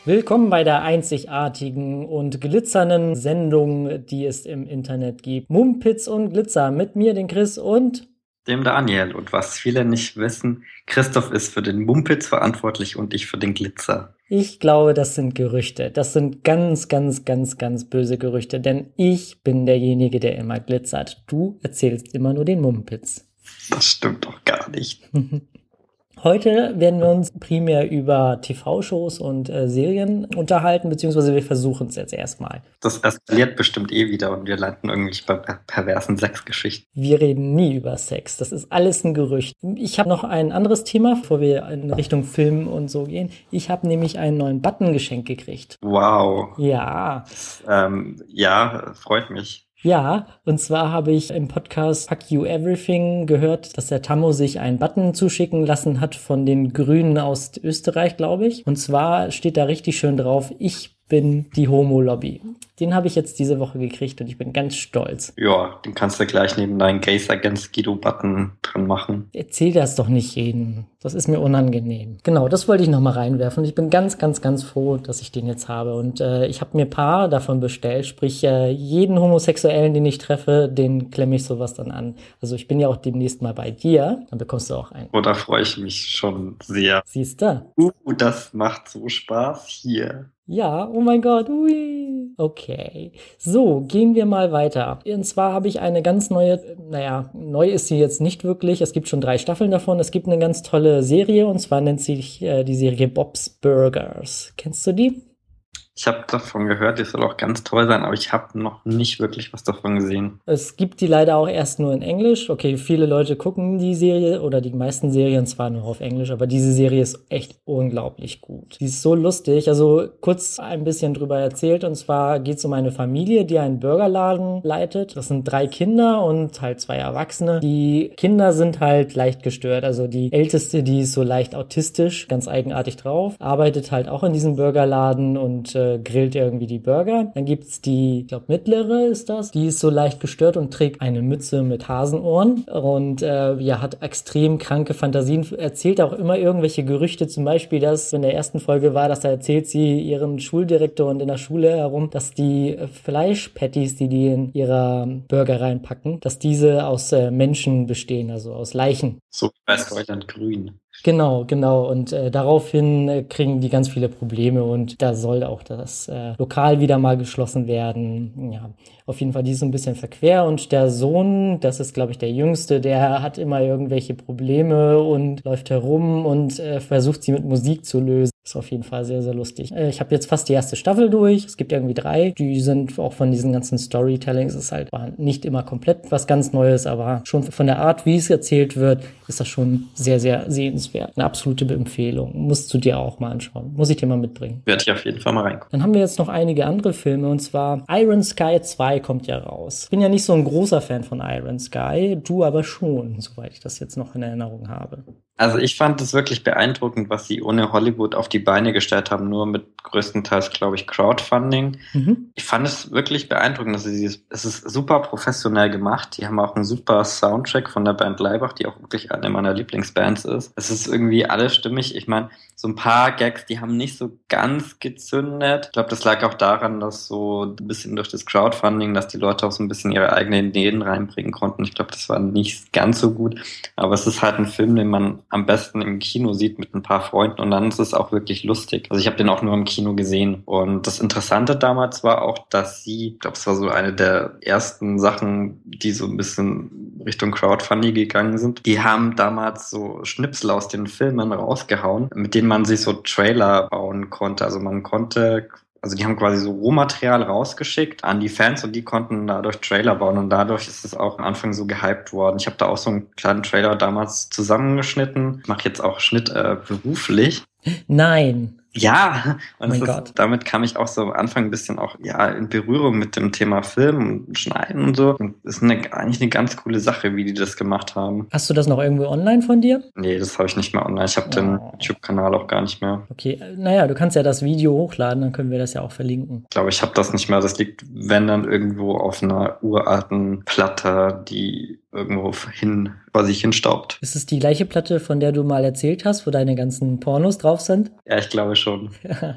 Willkommen bei der einzigartigen und glitzernden Sendung, die es im Internet gibt. Mumpitz und Glitzer mit mir, den Chris und Dem Daniel. Und was viele nicht wissen, Christoph ist für den Mumpitz verantwortlich und ich für den Glitzer. ich glaube, das sind Gerüchte. Das sind ganz, ganz, ganz, ganz böse Gerüchte, denn ich bin derjenige, der immer glitzert. Du erzählst immer nur den Mumpitz. Das stimmt doch gar nicht. Heute werden wir uns primär über TV-Shows und Serien unterhalten, beziehungsweise wir versuchen es jetzt erstmal. Das eskaliert bestimmt eh wieder und wir landen irgendwie bei perversen Sexgeschichten. Wir reden nie über Sex. Das ist alles ein Gerücht. Ich habe noch ein anderes Thema, bevor wir in Richtung Film und so gehen. Ich habe nämlich einen neuen Button geschenkt gekriegt. Wow. Ja. Ja, freut mich. Ja, und zwar habe ich im Podcast Fuck You Everything gehört, dass der Tammo sich einen Button zuschicken lassen hat von den Grünen aus Österreich, glaube ich. Und zwar steht da richtig schön drauf, ich bin die Homo-Lobby. Den habe ich jetzt diese Woche gekriegt und ich bin ganz stolz. Ja, den kannst du gleich neben deinen Gays Against Guido-Button dran machen. Erzähl das doch nicht jedem. Das ist mir unangenehm. Genau, das wollte ich nochmal reinwerfen. Ich bin ganz, ganz, ganz froh, dass ich den jetzt habe. Und ich habe mir ein paar davon bestellt. Sprich, jeden Homosexuellen, den ich treffe, den klemme ich sowas dann an. Also ich bin ja auch demnächst mal bei dir. Dann bekommst du auch einen. Oh, da freue ich mich schon sehr. Siehst du? Das macht so Spaß hier. Ja, oh mein Gott, ui. Okay, so, gehen wir mal weiter. Und zwar habe ich eine ganz neue, neu ist sie jetzt nicht wirklich, es gibt schon 3 Staffeln davon. Es gibt eine ganz tolle Serie und zwar nennt sich die Serie Bob's Burgers. Kennst du die? Ich habe davon gehört, die soll auch ganz toll sein, aber ich habe noch nicht wirklich was davon gesehen. Es gibt die leider auch erst nur in Englisch. Okay, viele Leute gucken die Serie oder die meisten Serien zwar nur auf Englisch, aber diese Serie ist echt unglaublich gut. Die ist so lustig. Also kurz ein bisschen drüber erzählt. Und zwar geht es um eine Familie, die einen Burgerladen leitet. Das sind 3 Kinder und halt 2 Erwachsene. Die Kinder sind halt leicht gestört. Also die Älteste, die ist so leicht autistisch, ganz eigenartig drauf, arbeitet halt auch in diesem Burgerladen und grillt irgendwie die Burger. Dann gibt's die, ich glaube mittlere ist das, die ist so leicht gestört und trägt eine Mütze mit Hasenohren und hat extrem kranke Fantasien, erzählt auch immer irgendwelche Gerüchte, zum Beispiel, dass in der ersten Folge war, dass da erzählt sie ihren Schuldirektor und in der Schule herum, dass die Fleischpatties, die in ihrer Burger reinpacken, dass diese aus Menschen bestehen, also aus Leichen. So bei Soylent Grün. Genau. Und daraufhin kriegen die ganz viele Probleme und da soll auch das Lokal wieder mal geschlossen werden. Ja, auf jeden Fall, die ist so ein bisschen verquer und der Sohn, das ist glaube ich der Jüngste, der hat immer irgendwelche Probleme und läuft herum und versucht sie mit Musik zu lösen. Ist auf jeden Fall sehr, sehr lustig. Ich habe jetzt fast die erste Staffel durch. Es gibt irgendwie 3. Die sind auch von diesen ganzen Storytellings. Es ist halt nicht immer komplett was ganz Neues, aber schon von der Art, wie es erzählt wird, ist das schon sehr, sehr sehenswert. Eine absolute Empfehlung. Musst du dir auch mal anschauen. Muss ich dir mal mitbringen. Werde ich auf jeden Fall mal reingucken. Dann haben wir jetzt noch einige andere Filme und zwar Iron Sky 2 kommt ja raus. Ich bin ja nicht so ein großer Fan von Iron Sky, du aber schon, soweit ich das jetzt noch in Erinnerung habe. Also ich fand es wirklich beeindruckend, was sie ohne Hollywood auf die Beine gestellt haben, nur mit größtenteils, glaube ich, Crowdfunding. Ich fand es wirklich beeindruckend, dass es ist super professionell gemacht. Die haben auch einen super Soundtrack von der Band Laibach, die auch wirklich eine meiner Lieblingsbands ist. Es ist irgendwie alles stimmig. Ich meine, so ein paar Gags, die haben nicht so ganz gezündet. Ich glaube, das lag auch daran, dass so ein bisschen durch das Crowdfunding, dass die Leute auch so ein bisschen ihre eigenen Ideen reinbringen konnten. Ich glaube, das war nicht ganz so gut. Aber es ist halt ein Film, den man am besten im Kino sieht mit ein paar Freunden und dann ist es auch wirklich lustig. Also ich habe den auch nur im Kino gesehen und das Interessante damals war auch, dass sie, ich glaube, es war so eine der ersten Sachen, die so ein bisschen Richtung Crowdfunding gegangen sind. Die haben damals so Schnipsel aus den Filmen rausgehauen, mit denen man sich so Trailer bauen konnte. Also die haben quasi so Rohmaterial rausgeschickt an die Fans und die konnten dadurch Trailer bauen und dadurch ist es auch am Anfang so gehypt worden. Ich habe da auch so einen kleinen Trailer damals zusammengeschnitten. Ich mache jetzt auch Schnitt beruflich. Nein. Ja, und mein Gott. Damit kam ich auch so am Anfang ein bisschen auch in Berührung mit dem Thema Film und Schneiden und so. Und das ist eigentlich eine ganz coole Sache, wie die das gemacht haben. Hast du das noch irgendwo online von dir? Nee, das habe ich nicht mehr online. Ich habe den YouTube-Kanal auch gar nicht mehr. Okay, naja, du kannst ja das Video hochladen, dann können wir das ja auch verlinken. Ich glaube, ich habe das nicht mehr. Das liegt, wenn dann, irgendwo auf einer uralten Platte, die irgendwo hin vor sich hinstaubt. Ist es die gleiche Platte, von der du mal erzählt hast, wo deine ganzen Pornos drauf sind? Ja, ich glaube schon.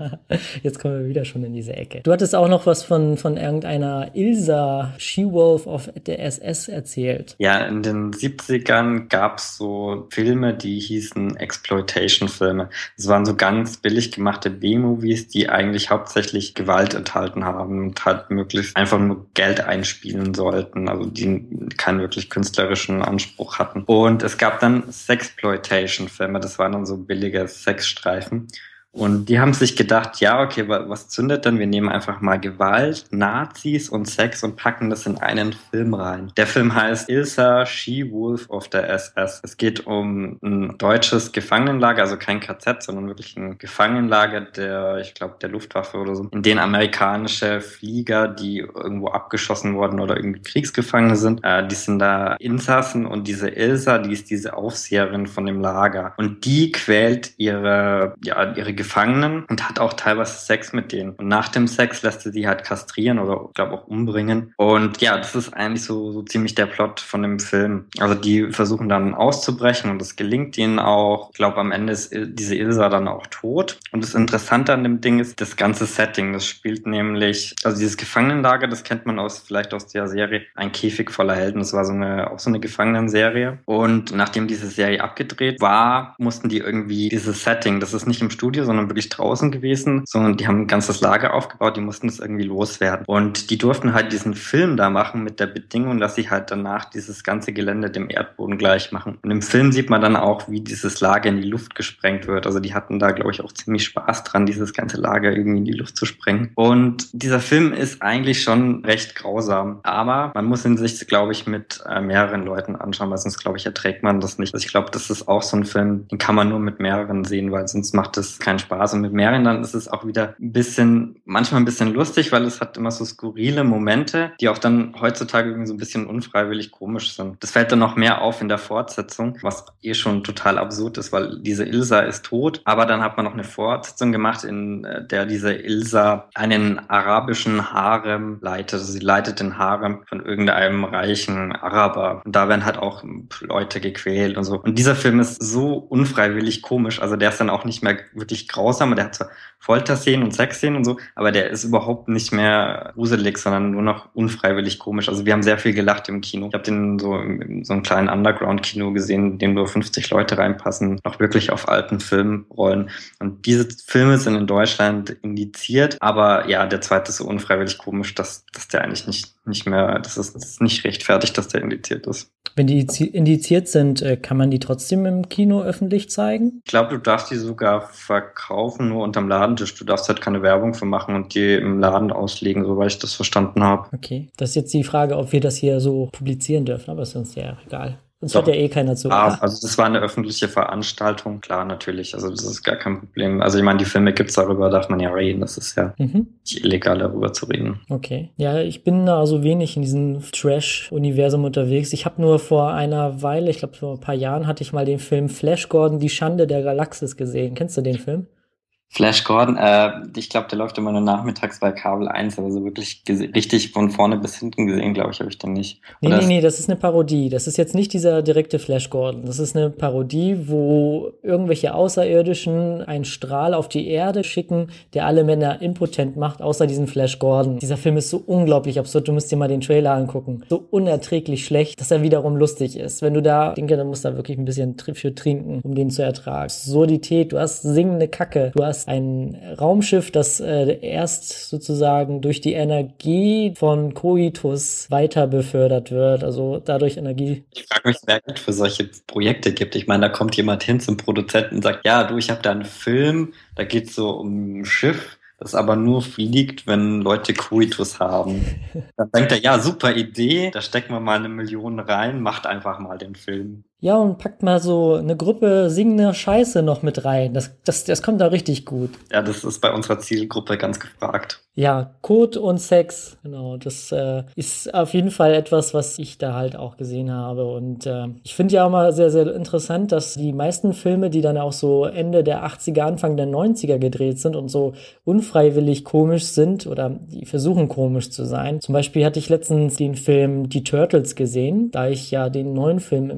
Jetzt kommen wir wieder schon in diese Ecke. Du hattest auch noch was von irgendeiner Ilsa, She-Wolf of der SS erzählt. Ja, in den 70ern gab es so Filme, die hießen Exploitation-Filme. Das waren so ganz billig gemachte B-Movies, die eigentlich hauptsächlich Gewalt enthalten haben und halt möglichst einfach nur Geld einspielen sollten, also die keinen wirklich künstlerischen Anspruch hatten. Und es gab dann Sexploitation-Filme, das waren dann so billige Sexstreifen. Und die haben sich gedacht, ja, okay, was zündet denn? Wir nehmen einfach mal Gewalt, Nazis und Sex und packen das in einen Film rein. Der Film heißt Ilsa, She-Wolf of the SS. Es geht um ein deutsches Gefangenenlager, also kein KZ, sondern wirklich ein Gefangenenlager der Luftwaffe oder so, in denen amerikanische Flieger, die irgendwo abgeschossen wurden oder irgendwie Kriegsgefangene sind, die sind da Insassen und diese Ilsa, die ist diese Aufseherin von dem Lager. Und die quält ihre Gefangenen und hat auch teilweise Sex mit denen. Und nach dem Sex lässt sie halt kastrieren oder, ich glaube, auch umbringen. Und ja, das ist eigentlich so ziemlich der Plot von dem Film. Also die versuchen dann auszubrechen und das gelingt ihnen auch. Ich glaube, am Ende ist diese Ilsa dann auch tot. Und das Interessante an dem Ding ist das ganze Setting. Das spielt nämlich, also dieses Gefangenenlager, das kennt man vielleicht aus der Serie Ein Käfig voller Helden. Das war auch so eine Gefangenenserie. Und nachdem diese Serie abgedreht war, mussten die irgendwie dieses Setting, das ist nicht im Studio, sondern wirklich draußen gewesen, sondern die haben ein ganzes Lager aufgebaut, die mussten das irgendwie loswerden. Und die durften halt diesen Film da machen mit der Bedingung, dass sie halt danach dieses ganze Gelände dem Erdboden gleich machen. Und im Film sieht man dann auch, wie dieses Lager in die Luft gesprengt wird. Also die hatten da, glaube ich, auch ziemlich Spaß dran, dieses ganze Lager irgendwie in die Luft zu sprengen. Und dieser Film ist eigentlich schon recht grausam. Aber man muss ihn sich, glaube ich, mit mehreren Leuten anschauen, weil sonst, glaube ich, erträgt man das nicht. Also ich glaube, das ist auch so ein Film, den kann man nur mit mehreren sehen, weil sonst macht es keinen Spaß. Und mit mehreren dann ist es auch wieder manchmal ein bisschen lustig, weil es hat immer so skurrile Momente, die auch dann heutzutage irgendwie so ein bisschen unfreiwillig komisch sind. Das fällt dann noch mehr auf in der Fortsetzung, was schon total absurd ist, weil diese Ilsa ist tot, aber dann hat man noch eine Fortsetzung gemacht, in der diese Ilsa einen arabischen Harem leitet. Also sie leitet den Harem von irgendeinem reichen Araber. Und da werden halt auch Leute gequält und so. Und dieser Film ist so unfreiwillig komisch, also der ist dann auch nicht mehr wirklich grausam, der hat zwar Folterszenen und Sexszenen und so, aber der ist überhaupt nicht mehr gruselig, sondern nur noch unfreiwillig komisch. Also wir haben sehr viel gelacht im Kino. Ich habe den so in so einem kleinen Underground-Kino gesehen, in dem nur 50 Leute reinpassen, noch wirklich auf alten Filmrollen. Und diese Filme sind in Deutschland indiziert, aber ja, der zweite ist so unfreiwillig komisch, dass der eigentlich nicht mehr, das ist nicht rechtfertigt, dass der indiziert ist. Wenn die indiziert sind, kann man die trotzdem im Kino öffentlich zeigen? Ich glaube, du darfst die sogar verkaufen, nur unterm Ladentisch. Du darfst halt keine Werbung für machen und die im Laden auslegen, soweit ich das verstanden habe. Okay, das ist jetzt die Frage, ob wir das hier so publizieren dürfen, aber ist uns ja egal. Sonst hört ja eh keiner zu. Also das war eine öffentliche Veranstaltung, klar, natürlich. Also das ist gar kein Problem. Also ich meine, die Filme gibt's darüber, darf man ja reden. Das ist ja nicht illegal, darüber zu reden. Okay. Ja, ich bin da so wenig in diesem Trash-Universum unterwegs. Ich habe nur vor einer Weile, ich glaube vor ein paar Jahren, hatte ich mal den Film Flash Gordon, die Schande der Galaxis gesehen. Kennst du den Film? Flash Gordon, ich glaube, der läuft immer nur nachmittags bei Kabel 1, aber so wirklich richtig von vorne bis hinten gesehen, glaube ich, habe ich den nicht. Nee, das ist eine Parodie. Das ist jetzt nicht dieser direkte Flash Gordon. Das ist eine Parodie, wo irgendwelche Außerirdischen einen Strahl auf die Erde schicken, der alle Männer impotent macht, außer diesen Flash Gordon. Dieser Film ist so unglaublich absurd. Du musst dir mal den Trailer angucken. So unerträglich schlecht, dass er wiederum lustig ist. Wenn du da, ich denke, dann musst du da wirklich ein bisschen für trinken, um den zu ertragen. Absurdität, du hast singende Kacke, du hast ein Raumschiff, das erst sozusagen durch die Energie von Koitus weiter befördert wird, also dadurch Energie. Ich frage mich, wer Geld für solche Projekte gibt. Ich meine, da kommt jemand hin zum Produzenten und sagt, ja, du, ich habe da einen Film, da geht es so um ein Schiff, das aber nur fliegt, wenn Leute Koitus haben. Dann denkt er, ja, super Idee, da stecken wir mal 1 Million rein, macht einfach mal den Film. Ja, und packt mal so eine Gruppe singender Scheiße noch mit rein. Das kommt da richtig gut. Ja, das ist bei unserer Zielgruppe ganz gefragt. Ja, Code und Sex, genau. Das ist auf jeden Fall etwas, was ich da halt auch gesehen habe. Und ich finde ja auch mal sehr, sehr interessant, dass die meisten Filme, die dann auch so Ende der 80er, Anfang der 90er gedreht sind und so unfreiwillig komisch sind oder die versuchen komisch zu sein. Zum Beispiel hatte ich letztens den Film Die Turtles gesehen, da ich ja den neuen Film im Kino sehen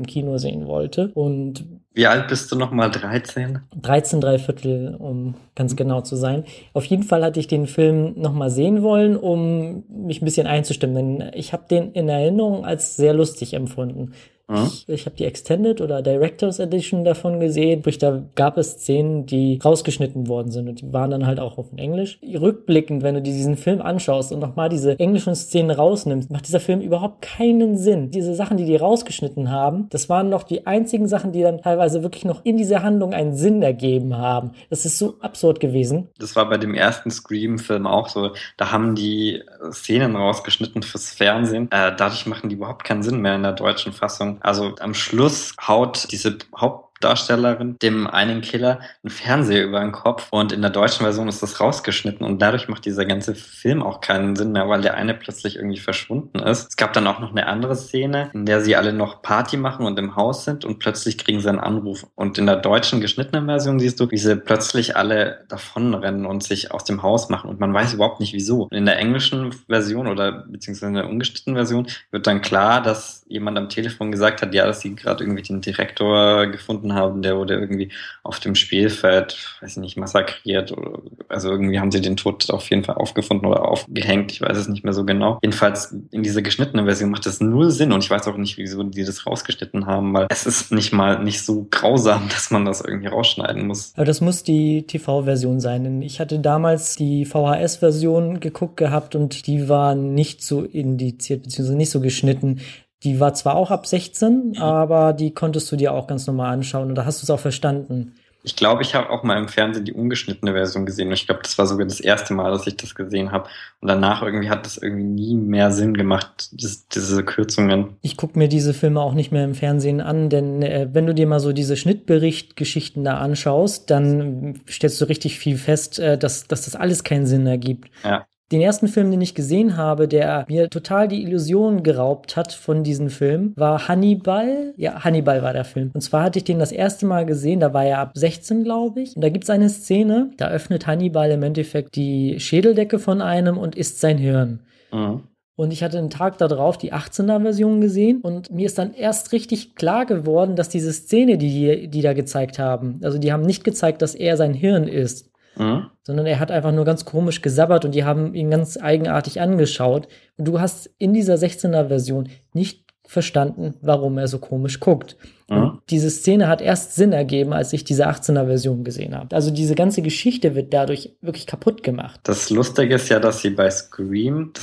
sehen wollte. Und wie alt bist du nochmal? 13? 13 3/4, um ganz genau zu sein. Auf jeden Fall hatte ich den Film nochmal sehen wollen, um mich ein bisschen einzustimmen. Denn ich habe den in Erinnerung als sehr lustig empfunden. Ich habe die Extended oder Director's Edition davon gesehen. Sprich, da gab es Szenen, die rausgeschnitten worden sind und die waren dann halt auch auf Englisch. Rückblickend, wenn du dir diesen Film anschaust und nochmal diese englischen Szenen rausnimmst, macht dieser Film überhaupt keinen Sinn. Diese Sachen, die rausgeschnitten haben, das waren noch die einzigen Sachen, die dann teilweise wirklich noch in dieser Handlung einen Sinn ergeben haben. Das ist so absurd gewesen. Das war bei dem ersten Scream-Film auch so. Da haben die Szenen rausgeschnitten fürs Fernsehen. Dadurch machen die überhaupt keinen Sinn mehr in der deutschen Fassung. Also am Schluss haut diese Hauptdarstellerin dem einen Killer einen Fernseher über den Kopf und in der deutschen Version ist das rausgeschnitten und dadurch macht dieser ganze Film auch keinen Sinn mehr, weil der eine plötzlich irgendwie verschwunden ist. Es gab dann auch noch eine andere Szene, in der sie alle noch Party machen und im Haus sind und plötzlich kriegen sie einen Anruf. Und in der deutschen geschnittenen Version siehst du, wie sie plötzlich alle davonrennen und sich aus dem Haus machen und man weiß überhaupt nicht wieso. Und in der englischen Version oder beziehungsweise in der ungeschnittenen Version wird dann klar, dass jemand am Telefon gesagt hat, ja, dass sie gerade irgendwie den Direktor gefunden haben, der wurde irgendwie auf dem Spielfeld, weiß ich nicht, massakriert oder, also irgendwie haben sie den Tod auf jeden Fall aufgefunden oder aufgehängt, ich weiß es nicht mehr so genau. Jedenfalls in dieser geschnittenen Version macht das null Sinn und ich weiß auch nicht, wieso die das rausgeschnitten haben, weil es ist nicht so grausam, dass man das irgendwie rausschneiden muss. Aber das muss die TV-Version sein, denn ich hatte damals die VHS-Version geguckt gehabt und die war nicht so indiziert, beziehungsweise nicht so geschnitten. Die war zwar auch ab 16, aber die konntest du dir auch ganz normal anschauen und da hast du es auch verstanden. Ich glaube, ich habe auch mal im Fernsehen die ungeschnittene Version gesehen und ich glaube, das war sogar das erste Mal, dass ich das gesehen habe und danach irgendwie hat das irgendwie nie mehr Sinn gemacht, diese Kürzungen. Ich gucke mir diese Filme auch nicht mehr im Fernsehen an, denn wenn du dir mal so diese Schnittbericht-Geschichten da anschaust, dann stellst du richtig viel fest, dass das alles keinen Sinn ergibt. Ja. Den ersten Film, den ich gesehen habe, der mir total die Illusion geraubt hat von diesem Film, war Hannibal. Ja, Hannibal war der Film. Und zwar hatte ich den das erste Mal gesehen, da war er ab 16, glaube ich. Und da gibt's eine Szene, da öffnet Hannibal im Endeffekt die Schädeldecke von einem und isst sein Hirn. Mhm. Und ich hatte einen Tag darauf die 18er-Version gesehen und mir ist dann erst richtig klar geworden, dass diese Szene, die da gezeigt haben, also die haben nicht gezeigt, dass er sein Hirn isst. Sondern er hat einfach nur ganz komisch gesabbert und die haben ihn ganz eigenartig angeschaut. Und du hast in dieser 16er-Version nicht verstanden, warum er so komisch guckt. Und diese Szene hat erst Sinn ergeben, als ich diese 18er-Version gesehen habe. Also diese ganze Geschichte wird dadurch wirklich kaputt gemacht. Das Lustige ist ja, dass sie bei Scream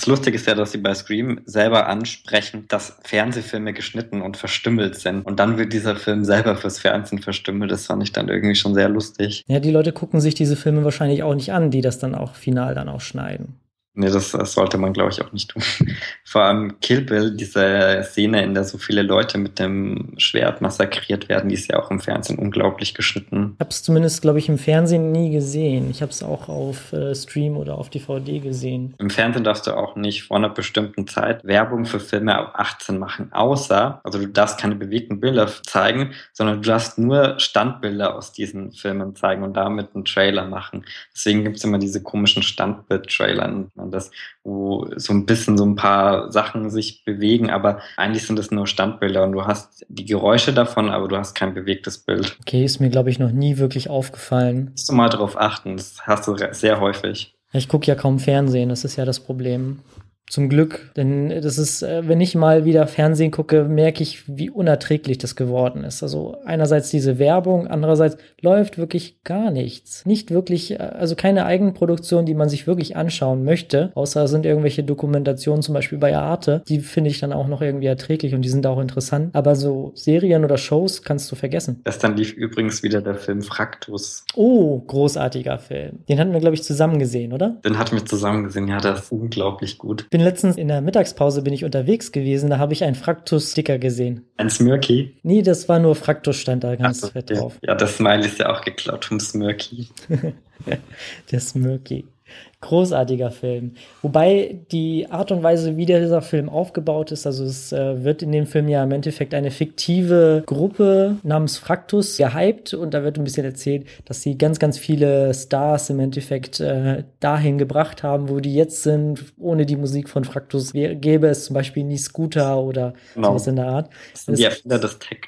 selber ansprechen, dass Fernsehfilme geschnitten und verstümmelt sind. Und dann wird dieser Film selber fürs Fernsehen verstümmelt. Das fand ich dann irgendwie schon sehr lustig. Ja, die Leute gucken sich diese Filme wahrscheinlich auch nicht an, die das dann auch final dann auch schneiden. Nee, das sollte man, glaube ich, auch nicht tun. Vor allem Kill Bill, diese Szene, in der so viele Leute mit dem Schwert massakriert werden, die ist ja auch im Fernsehen unglaublich geschnitten. Ich habe es zumindest, glaube ich, im Fernsehen nie gesehen. Ich habe es auch auf Stream oder auf DVD gesehen. Im Fernsehen darfst du auch nicht vor einer bestimmten Zeit Werbung für Filme ab 18 machen, also du darfst keine bewegten Bilder zeigen, sondern du darfst nur Standbilder aus diesen Filmen zeigen und damit einen Trailer machen. Deswegen gibt es immer diese komischen Standbild-Trailer, das, wo so ein bisschen so ein paar Sachen sich bewegen, aber eigentlich sind es nur Standbilder und du hast die Geräusche davon, aber du hast kein bewegtes Bild. Okay, ist mir, glaube ich, noch nie wirklich aufgefallen. Musst du mal drauf achten, das hast du sehr häufig. Ich gucke ja kaum Fernsehen, das ist ja das Problem. Zum Glück, denn das ist, wenn ich mal wieder Fernsehen gucke, merke ich, wie unerträglich das geworden ist. Also einerseits diese Werbung, andererseits läuft wirklich gar nichts. Nicht wirklich, also keine Eigenproduktion, die man sich wirklich anschauen möchte, außer es sind irgendwelche Dokumentationen, zum Beispiel bei Arte, die finde ich dann auch noch irgendwie erträglich und die sind auch interessant. Aber so Serien oder Shows kannst du vergessen. Gestern lief übrigens wieder der Film Fraktus. Oh, großartiger Film. Den hatten wir, glaube ich, zusammen gesehen, oder? Den hatten wir zusammen gesehen, ja, das ist unglaublich gut. Letztens in der Mittagspause bin ich unterwegs gewesen, da habe ich einen Fraktus-Sticker gesehen. Ein Smirky? Nee, das war nur Fraktus, stand da ganz fett drauf. Ja, das Smiley ist ja auch geklaut vom Smirky. Der Smirky. Großartiger Film. Wobei die Art und Weise, wie dieser Film aufgebaut ist, also es wird in dem Film ja im Endeffekt eine fiktive Gruppe namens Fraktus gehypt und da wird ein bisschen erzählt, dass sie ganz, ganz viele Stars im Endeffekt dahin gebracht haben, wo die jetzt sind. Ohne die Musik von Fraktus gäbe es zum Beispiel nie Scooter oder sowas in der Art. Das sind die Erfinder des Techno.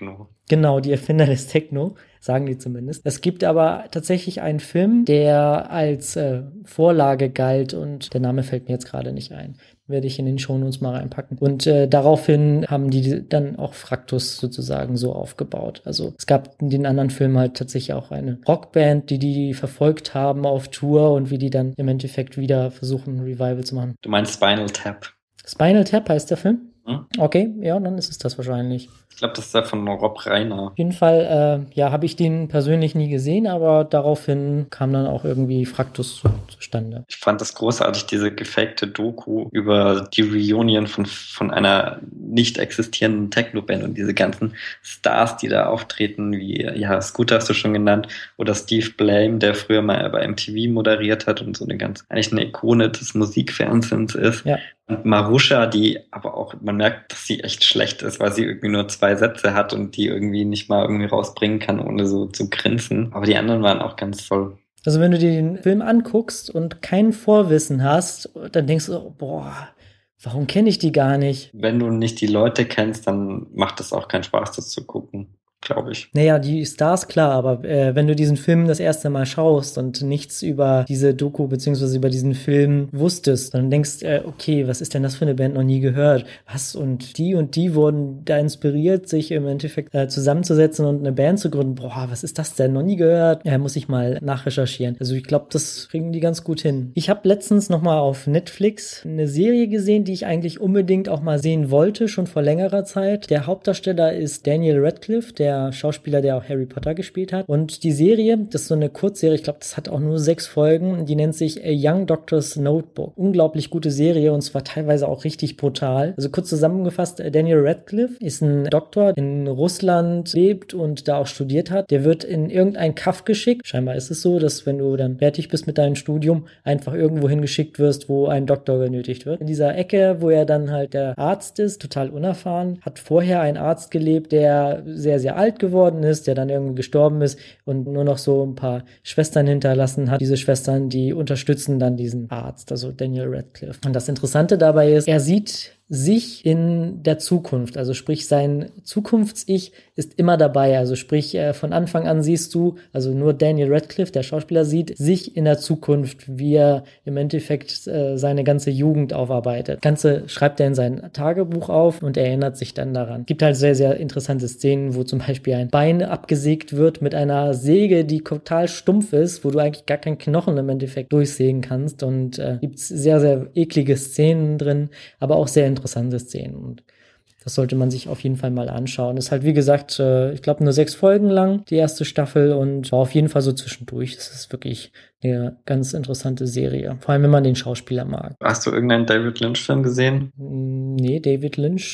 Genau, die Erfinder des Techno, sagen die zumindest. Es gibt aber tatsächlich einen Film, der als Vorlage galt und der Name fällt mir jetzt gerade nicht ein. Werde ich in den Shownotes mal reinpacken. Und daraufhin haben die dann auch Fraktus sozusagen so aufgebaut. Also es gab in den anderen Filmen halt tatsächlich auch eine Rockband, die verfolgt haben auf Tour und wie die dann im Endeffekt wieder versuchen, ein Revival zu machen. Du meinst Spinal Tap? Spinal Tap heißt der Film? Okay, ja, dann ist es das wahrscheinlich. Ich glaube, das ist der von Rob Reiner. Auf jeden Fall, habe ich den persönlich nie gesehen, aber daraufhin kam dann auch irgendwie Fraktus zustande. Ich fand das großartig, diese gefakte Doku über die Reunion von einer nicht existierenden Techno-Band und diese ganzen Stars, die da auftreten, wie, ja, Scooter hast du schon genannt, oder Steve Blame, der früher mal bei MTV moderiert hat und so eigentlich eine Ikone des Musikfernsehens ist. Ja. Und Marusha, die aber auch, man merkt, dass sie echt schlecht ist, weil sie irgendwie nur 2 Sätze hat und die irgendwie nicht mal irgendwie rausbringen kann, ohne so zu grinsen. Aber die anderen waren auch ganz toll. Also wenn du dir den Film anguckst und kein Vorwissen hast, dann denkst du, boah, warum kenne ich die gar nicht? Wenn du nicht die Leute kennst, dann macht es auch keinen Spaß, das zu gucken, glaube ich. Naja, die Stars, klar, aber wenn du diesen Film das erste Mal schaust und nichts über diese Doku beziehungsweise über diesen Film wusstest, dann denkst okay, was ist denn das für eine Band, noch nie gehört? Was? Und die wurden da inspiriert, sich im Endeffekt zusammenzusetzen und eine Band zu gründen. Boah, was ist das denn? Noch nie gehört? Muss ich mal nachrecherchieren. Also ich glaube, das kriegen die ganz gut hin. Ich habe letztens nochmal auf Netflix eine Serie gesehen, die ich eigentlich unbedingt auch mal sehen wollte, schon vor längerer Zeit. Der Hauptdarsteller ist Daniel Radcliffe, der Schauspieler, der auch Harry Potter gespielt hat. Und die Serie, das ist so eine Kurzserie, ich glaube, das hat auch nur 6 Folgen, die nennt sich A Young Doctor's Notebook. Unglaublich gute Serie und zwar teilweise auch richtig brutal. Also kurz zusammengefasst, Daniel Radcliffe ist ein Doktor, in Russland lebt und da auch studiert hat. Der wird in irgendein Kaff geschickt. Scheinbar ist es so, dass wenn du dann fertig bist mit deinem Studium, einfach irgendwo hingeschickt wirst, wo ein Doktor benötigt wird. In dieser Ecke, wo er dann halt der Arzt ist, total unerfahren, hat vorher ein Arzt gelebt, der sehr, sehr alt geworden ist, der dann irgendwie gestorben ist und nur noch so ein paar Schwestern hinterlassen hat. Diese Schwestern, die unterstützen dann diesen Arzt, also Daniel Radcliffe. Und das Interessante dabei ist, er sieht sich in der Zukunft, also sprich sein Zukunfts-Ich ist immer dabei, also sprich von Anfang an siehst du, also nur Daniel Radcliffe, der Schauspieler, sieht sich in der Zukunft, wie er im Endeffekt seine ganze Jugend aufarbeitet. Das Ganze schreibt er in sein Tagebuch auf und erinnert sich dann daran. Es gibt halt sehr, sehr interessante Szenen, wo zum Beispiel ein Bein abgesägt wird mit einer Säge, die total stumpf ist, wo du eigentlich gar keinen Knochen im Endeffekt durchsägen kannst und gibt's sehr, sehr eklige Szenen drin, aber auch sehr interessante Szenen und das sollte man sich auf jeden Fall mal anschauen. Ist halt, wie gesagt, ich glaube nur 6 Folgen lang, die erste Staffel und war auf jeden Fall so zwischendurch. Das ist wirklich eine ganz interessante Serie. Vor allem, wenn man den Schauspieler mag. Hast du irgendeinen David Lynch-Film gesehen? Nee, David Lynch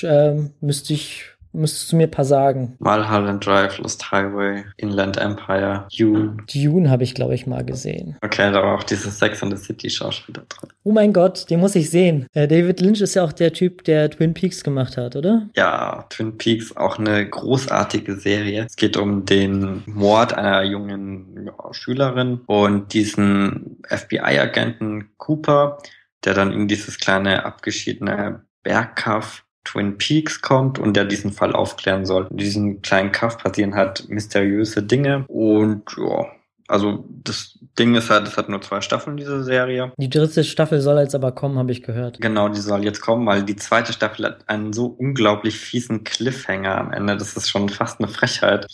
müsstest du mir ein paar sagen. Mulholland Drive, Lost Highway, Inland Empire, Dune. Dune habe ich, glaube ich, mal gesehen. Okay, da war auch dieses Sex and the City Schauspieler drin. Oh mein Gott, den muss ich sehen. David Lynch ist ja auch der Typ, der Twin Peaks gemacht hat, oder? Ja, Twin Peaks, auch eine großartige Serie. Es geht um den Mord einer jungen Schülerin und diesen FBI-Agenten Cooper, der dann in dieses kleine abgeschiedene Bergkaff Twin Peaks kommt und der diesen Fall aufklären soll. In diesem kleinen Kaff passieren halt mysteriöse Dinge und ja, also das Ding ist halt, es hat nur 2 Staffeln, diese Serie. Die 3. Staffel soll jetzt aber kommen, habe ich gehört. Genau, die soll jetzt kommen, weil die 2. Staffel hat einen so unglaublich fiesen Cliffhanger am Ende. Das ist schon fast eine Frechheit.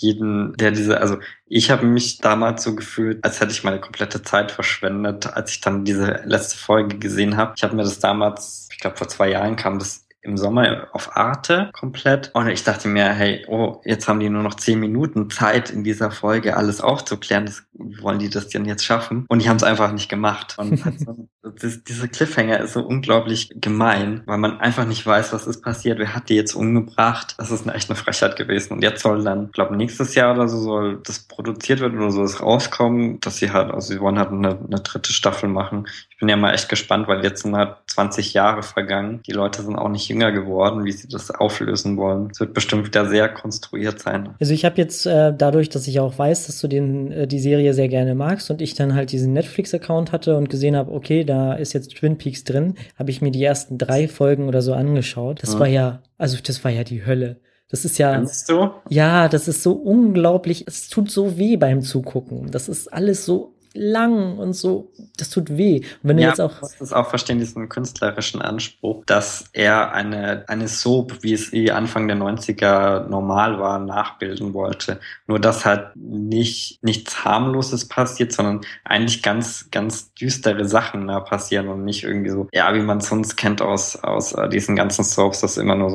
Ich habe mich damals so gefühlt, als hätte ich meine komplette Zeit verschwendet, als ich dann diese letzte Folge gesehen habe. Ich habe mir das damals, ich glaube vor 2 Jahren kam das im Sommer auf Arte komplett. Und ich dachte mir, hey, jetzt haben die nur noch 10 Minuten Zeit in dieser Folge alles aufzuklären. Wie wollen die das denn jetzt schaffen? Und die haben es einfach nicht gemacht. Und dieser Cliffhanger ist so unglaublich gemein, weil man einfach nicht weiß, was ist passiert. Wer hat die jetzt umgebracht? Das ist echt eine Frechheit gewesen. Und jetzt soll dann, ich glaube, nächstes Jahr oder so soll das produziert werden oder soll es rauskommen, dass sie halt, also sie wollen halt eine 3. Staffel machen. Ich bin ja mal echt gespannt, weil jetzt sind halt 20 Jahre vergangen. Die Leute sind auch nicht jünger geworden, wie sie das auflösen wollen. Es wird bestimmt wieder sehr konstruiert sein. Also ich habe jetzt dadurch, dass ich auch weiß, dass du die Serie sehr gerne magst und ich dann halt diesen Netflix-Account hatte und gesehen habe, okay, da ist jetzt Twin Peaks drin, habe ich mir die ersten 3 Folgen oder so angeschaut. Das war ja die Hölle. Das ist ja, ja, das ist so unglaublich, es tut so weh beim Zugucken. Das ist alles so lang und so, das tut weh. Und wenn du jetzt auch. Du musst es auch verstehen, diesen künstlerischen Anspruch, dass er eine Soap, wie es Anfang der 90er normal war, nachbilden wollte. Nur, dass halt nichts Harmloses passiert, sondern eigentlich ganz, ganz düstere Sachen da passieren und nicht irgendwie so, ja, wie man es sonst kennt aus diesen ganzen Soaps, dass immer nur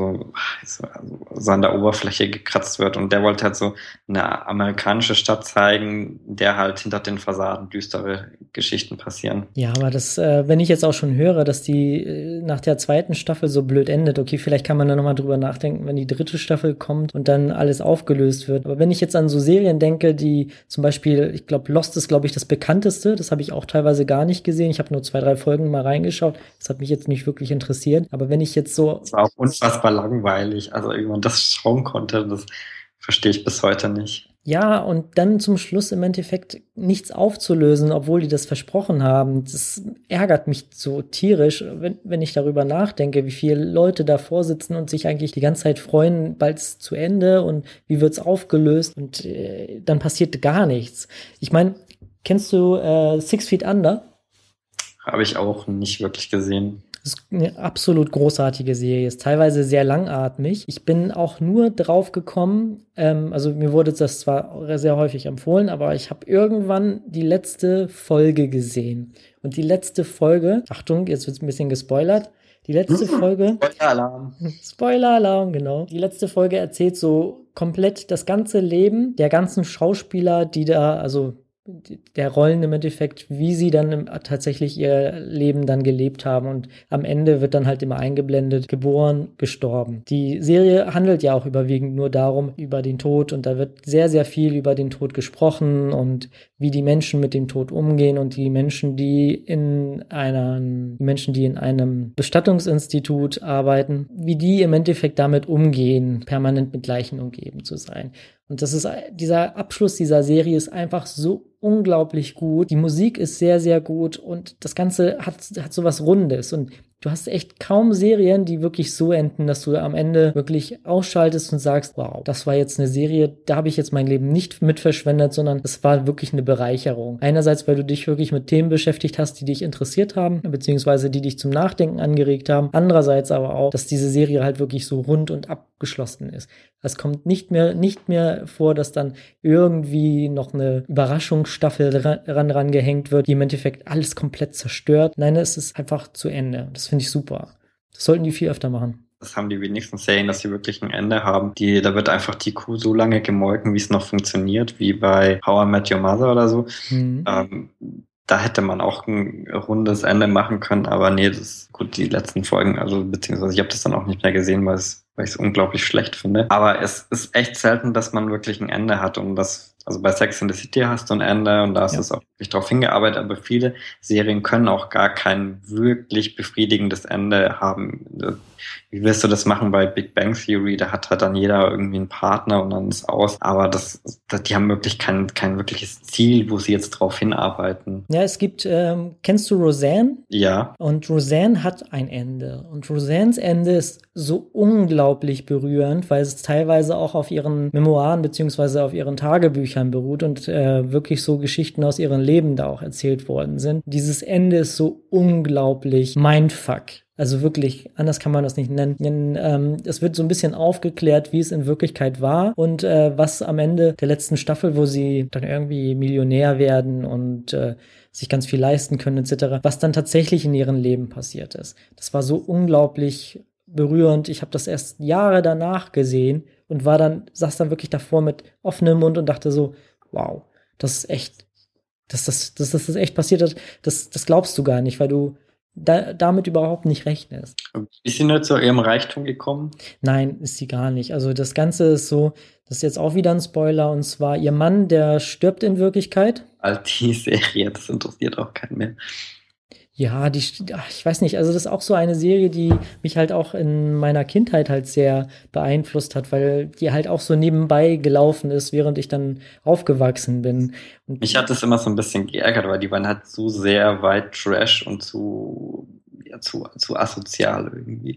so an der Oberfläche gekratzt wird. Und der wollte halt so eine amerikanische Stadt zeigen, in der halt hinter den Fassaden düstere Geschichten passieren. Ja, aber das, wenn ich jetzt auch schon höre, dass die nach der zweiten Staffel so blöd endet, okay, vielleicht kann man da nochmal drüber nachdenken, wenn die dritte Staffel kommt und dann alles aufgelöst wird. Aber wenn ich jetzt an so Serien denke, die zum Beispiel, ich glaube, Lost ist, glaube ich, das bekannteste. Das habe ich auch teilweise gar nicht gesehen. Ich habe nur 2, 3 Folgen mal reingeschaut. Das hat mich jetzt nicht wirklich interessiert. Aber wenn ich jetzt so... Das war auch unfassbar langweilig. Also irgendwann das schauen konnte, das verstehe ich bis heute nicht. Ja, und dann zum Schluss im Endeffekt nichts aufzulösen, obwohl die das versprochen haben. Das ärgert mich so tierisch, wenn ich darüber nachdenke, wie viele Leute davor sitzen und sich eigentlich die ganze Zeit freuen, bald ist zu Ende und wie wird's aufgelöst und dann passiert gar nichts. Ich meine, kennst du 6 Feet Under? Habe ich auch nicht wirklich gesehen. Das ist eine absolut großartige Serie, ist teilweise sehr langatmig. Ich bin auch nur drauf gekommen, also mir wurde das zwar sehr häufig empfohlen, aber ich habe irgendwann die letzte Folge gesehen. Und die letzte Folge, Achtung, jetzt wird es ein bisschen gespoilert, die letzte Folge... Spoiler-Alarm. Spoiler-Alarm, genau. Die letzte Folge erzählt so komplett das ganze Leben der ganzen Schauspieler, die da, also der Rollen im Endeffekt, wie sie dann tatsächlich ihr Leben dann gelebt haben. Und am Ende wird dann halt immer eingeblendet, geboren, gestorben. Die Serie handelt ja auch überwiegend nur darum, über den Tod. Und da wird sehr, sehr viel über den Tod gesprochen und wie die Menschen mit dem Tod umgehen und die Menschen, die in einem Bestattungsinstitut arbeiten, wie die im Endeffekt damit umgehen, permanent mit Leichen umgeben zu sein. Und das ist, dieser Abschluss dieser Serie ist einfach so unglaublich gut. Die Musik ist sehr, sehr gut und das Ganze hat so was Rundes und du hast echt kaum Serien, die wirklich so enden, dass du am Ende wirklich ausschaltest und sagst, wow, das war jetzt eine Serie, da habe ich jetzt mein Leben nicht mit verschwendet, sondern es war wirklich eine Bereicherung. Einerseits, weil du dich wirklich mit Themen beschäftigt hast, die dich interessiert haben, beziehungsweise die dich zum Nachdenken angeregt haben. Andererseits aber auch, dass diese Serie halt wirklich so rund und abgeschlossen ist. Es kommt nicht mehr vor, dass dann irgendwie noch eine Überraschungsstaffel ran gehängt wird, die im Endeffekt alles komplett zerstört. Nein, es ist einfach zu Ende. Das finde ich super. Das sollten die viel öfter machen. Das haben die wenigsten Serien, dass sie wirklich ein Ende haben. Da wird einfach die Kuh so lange gemolken, wie es noch funktioniert, wie bei How I Met Your Mother oder so. Da hätte man auch ein rundes Ende machen können, aber nee, das ist gut, die letzten Folgen, also beziehungsweise ich habe das dann auch nicht mehr gesehen, weil ich es unglaublich schlecht finde. Aber es ist echt selten, dass man wirklich ein Ende hat und also bei Sex and the City hast du ein Ende und da ist es auch wirklich drauf hingearbeitet, aber viele Serien können auch gar kein wirklich befriedigendes Ende haben. Wie wirst du das machen bei Big Bang Theory? Da hat halt dann jeder irgendwie einen Partner und dann ist aus. Aber die haben wirklich kein wirkliches Ziel, wo sie jetzt drauf hinarbeiten. Ja, es gibt, kennst du Roseanne? Ja. Und Roseanne hat ein Ende. Und Roseannes Ende ist so unglaublich berührend, weil es teilweise auch auf ihren Memoiren beziehungsweise auf ihren Tagebüchern beruht und wirklich so Geschichten aus ihrem Leben da auch erzählt worden sind. Dieses Ende ist so unglaublich Mindfuck. Also wirklich, anders kann man das nicht nennen. Denn, es wird so ein bisschen aufgeklärt, wie es in Wirklichkeit war und was am Ende der letzten Staffel, wo sie dann irgendwie Millionär werden und sich ganz viel leisten können etc., was dann tatsächlich in ihrem Leben passiert ist. Das war so unglaublich berührend. Ich habe das erst Jahre danach gesehen und saß dann wirklich davor mit offenem Mund und dachte so, wow, das ist echt, dass das echt passiert hat, das glaubst du gar nicht, weil du damit überhaupt nicht rechnest. Ist sie nur zu ihrem Reichtum gekommen? Nein, ist sie gar nicht. Also das Ganze ist so, das ist jetzt auch wieder ein Spoiler, und zwar ihr Mann, der stirbt in Wirklichkeit. Die Serie, das interessiert auch keinen mehr. Ja, ich weiß nicht, also das ist auch so eine Serie, die mich halt auch in meiner Kindheit halt sehr beeinflusst hat, weil die halt auch so nebenbei gelaufen ist, während ich dann aufgewachsen bin. Und mich hat das immer so ein bisschen geärgert, weil die waren halt so sehr weit Trash und zu asozial irgendwie.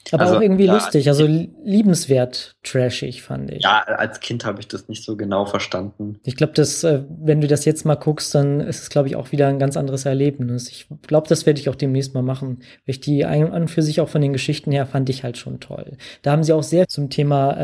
Aber Also, auch irgendwie ja, lustig, also liebenswert trashig, fand ich. ja, als Kind habe ich das nicht so genau verstanden. Ich glaube, dass, wenn du das jetzt mal guckst, dann ist es, glaube ich, auch wieder ein ganz anderes Erlebnis. Ich glaube, das werde ich auch demnächst mal machen. Weil ich die an und für sich auch von den Geschichten her fand ich halt schon toll. Da haben sie auch sehr zum Thema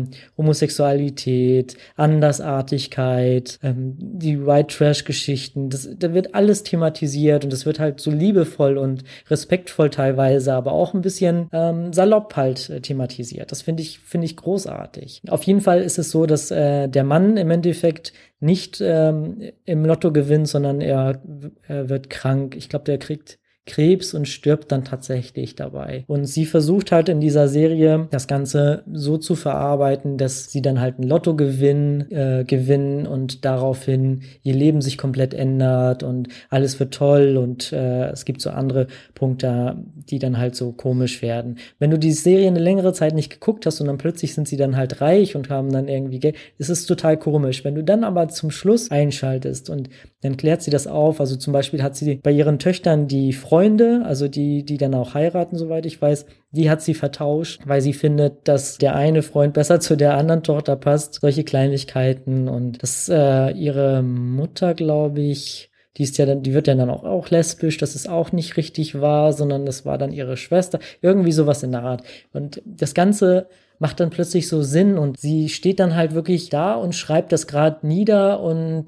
Homosexualität, Andersartigkeit, die White Trash-Geschichten. Da wird alles thematisiert und es wird halt so liebevoll und respektvoll teilweise, aber auch ein bisschen salopp halt thematisiert. Das finde ich großartig. Auf jeden Fall ist es so, dass der Mann im Endeffekt nicht im Lotto gewinnt, sondern er wird krank. Ich glaube, der kriegt Krebs und stirbt dann tatsächlich dabei. Und sie versucht halt in dieser Serie das Ganze so zu verarbeiten, dass sie dann halt ein Lotto gewinnen und daraufhin ihr Leben sich komplett ändert und alles wird toll und es gibt so andere Punkte, die dann halt so komisch werden. Wenn du die Serie eine längere Zeit nicht geguckt hast und dann plötzlich sind sie dann halt reich und haben dann irgendwie Geld, ist es total komisch. Wenn du dann aber zum Schluss einschaltest und dann klärt sie das auf, also zum Beispiel hat sie bei ihren Töchtern die Freunde, also die dann auch heiraten, soweit ich weiß, die hat sie vertauscht, weil sie findet, dass der eine Freund besser zu der anderen Tochter passt. Solche Kleinigkeiten und dass ihre Mutter, glaube ich, die wird ja dann auch lesbisch, das ist auch nicht richtig wahr, sondern das war dann ihre Schwester. Irgendwie sowas in der Art. Und das Ganze macht dann plötzlich so Sinn und sie steht dann halt wirklich da und schreibt das gerade nieder und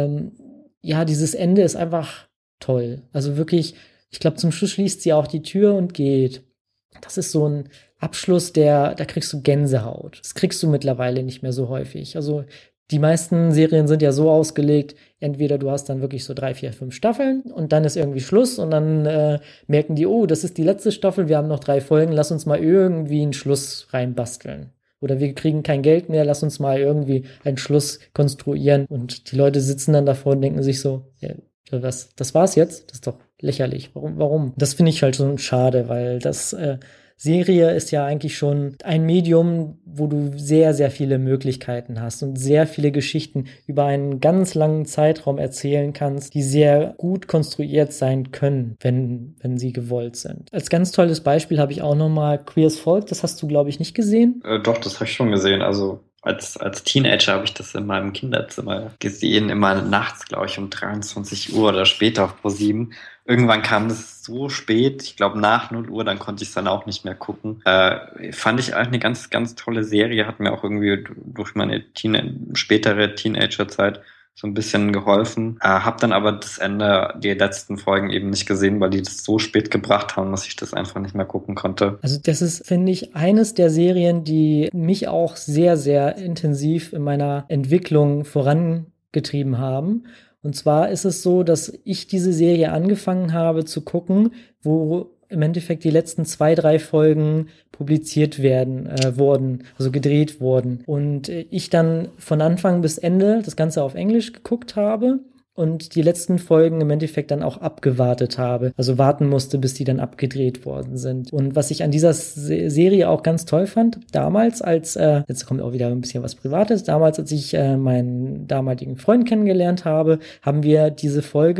ja, dieses Ende ist einfach toll. Also wirklich, ich glaube, zum Schluss schließt sie auch die Tür und geht. Das ist so ein Abschluss, da kriegst du Gänsehaut. Das kriegst du mittlerweile nicht mehr so häufig. Also die meisten Serien sind ja so ausgelegt, entweder du hast dann wirklich so 3, 4, 5 Staffeln und dann ist irgendwie Schluss und dann merken die, oh, das ist die letzte Staffel, wir haben noch 3 Folgen, lass uns mal irgendwie einen Schluss reinbasteln. Oder wir kriegen kein Geld mehr, lass uns mal irgendwie einen Schluss konstruieren. Und die Leute sitzen dann davor und denken sich so, ja, das war's jetzt? Das ist doch lächerlich. Warum? Das finde ich halt so schade, weil das Serie ist ja eigentlich schon ein Medium, wo du sehr, sehr viele Möglichkeiten hast und sehr viele Geschichten über einen ganz langen Zeitraum erzählen kannst, die sehr gut konstruiert sein können, wenn sie gewollt sind. Als ganz tolles Beispiel habe ich auch nochmal Queer as Folk, das hast du, glaube ich, nicht gesehen. Doch, das habe ich schon gesehen. Also als Teenager habe ich das in meinem Kinderzimmer gesehen, immer nachts, glaube ich, um 23 Uhr oder später auf ProSieben. Irgendwann kam das so spät, ich glaube nach 0 Uhr, dann konnte ich es dann auch nicht mehr gucken. Fand ich eigentlich eine ganz, ganz tolle Serie, hat mir auch irgendwie durch meine spätere Teenagerzeit so ein bisschen geholfen. Hab dann aber das Ende, die letzten Folgen eben nicht gesehen, weil die das so spät gebracht haben, dass ich das einfach nicht mehr gucken konnte. Also das ist, finde ich, eines der Serien, die mich auch sehr, sehr intensiv in meiner Entwicklung vorangetrieben haben. Und zwar ist es so, dass ich diese Serie angefangen habe zu gucken, wo im Endeffekt die letzten 2, 3 Folgen publiziert wurden, also gedreht wurden. Und ich dann von Anfang bis Ende das Ganze auf Englisch geguckt habe und die letzten Folgen im Endeffekt dann auch abgewartet habe. Also warten musste, bis die dann abgedreht worden sind. Und was ich an dieser Serie auch ganz toll fand, damals jetzt kommt auch wieder ein bisschen was Privates, damals als ich meinen damaligen Freund kennengelernt habe, haben wir diese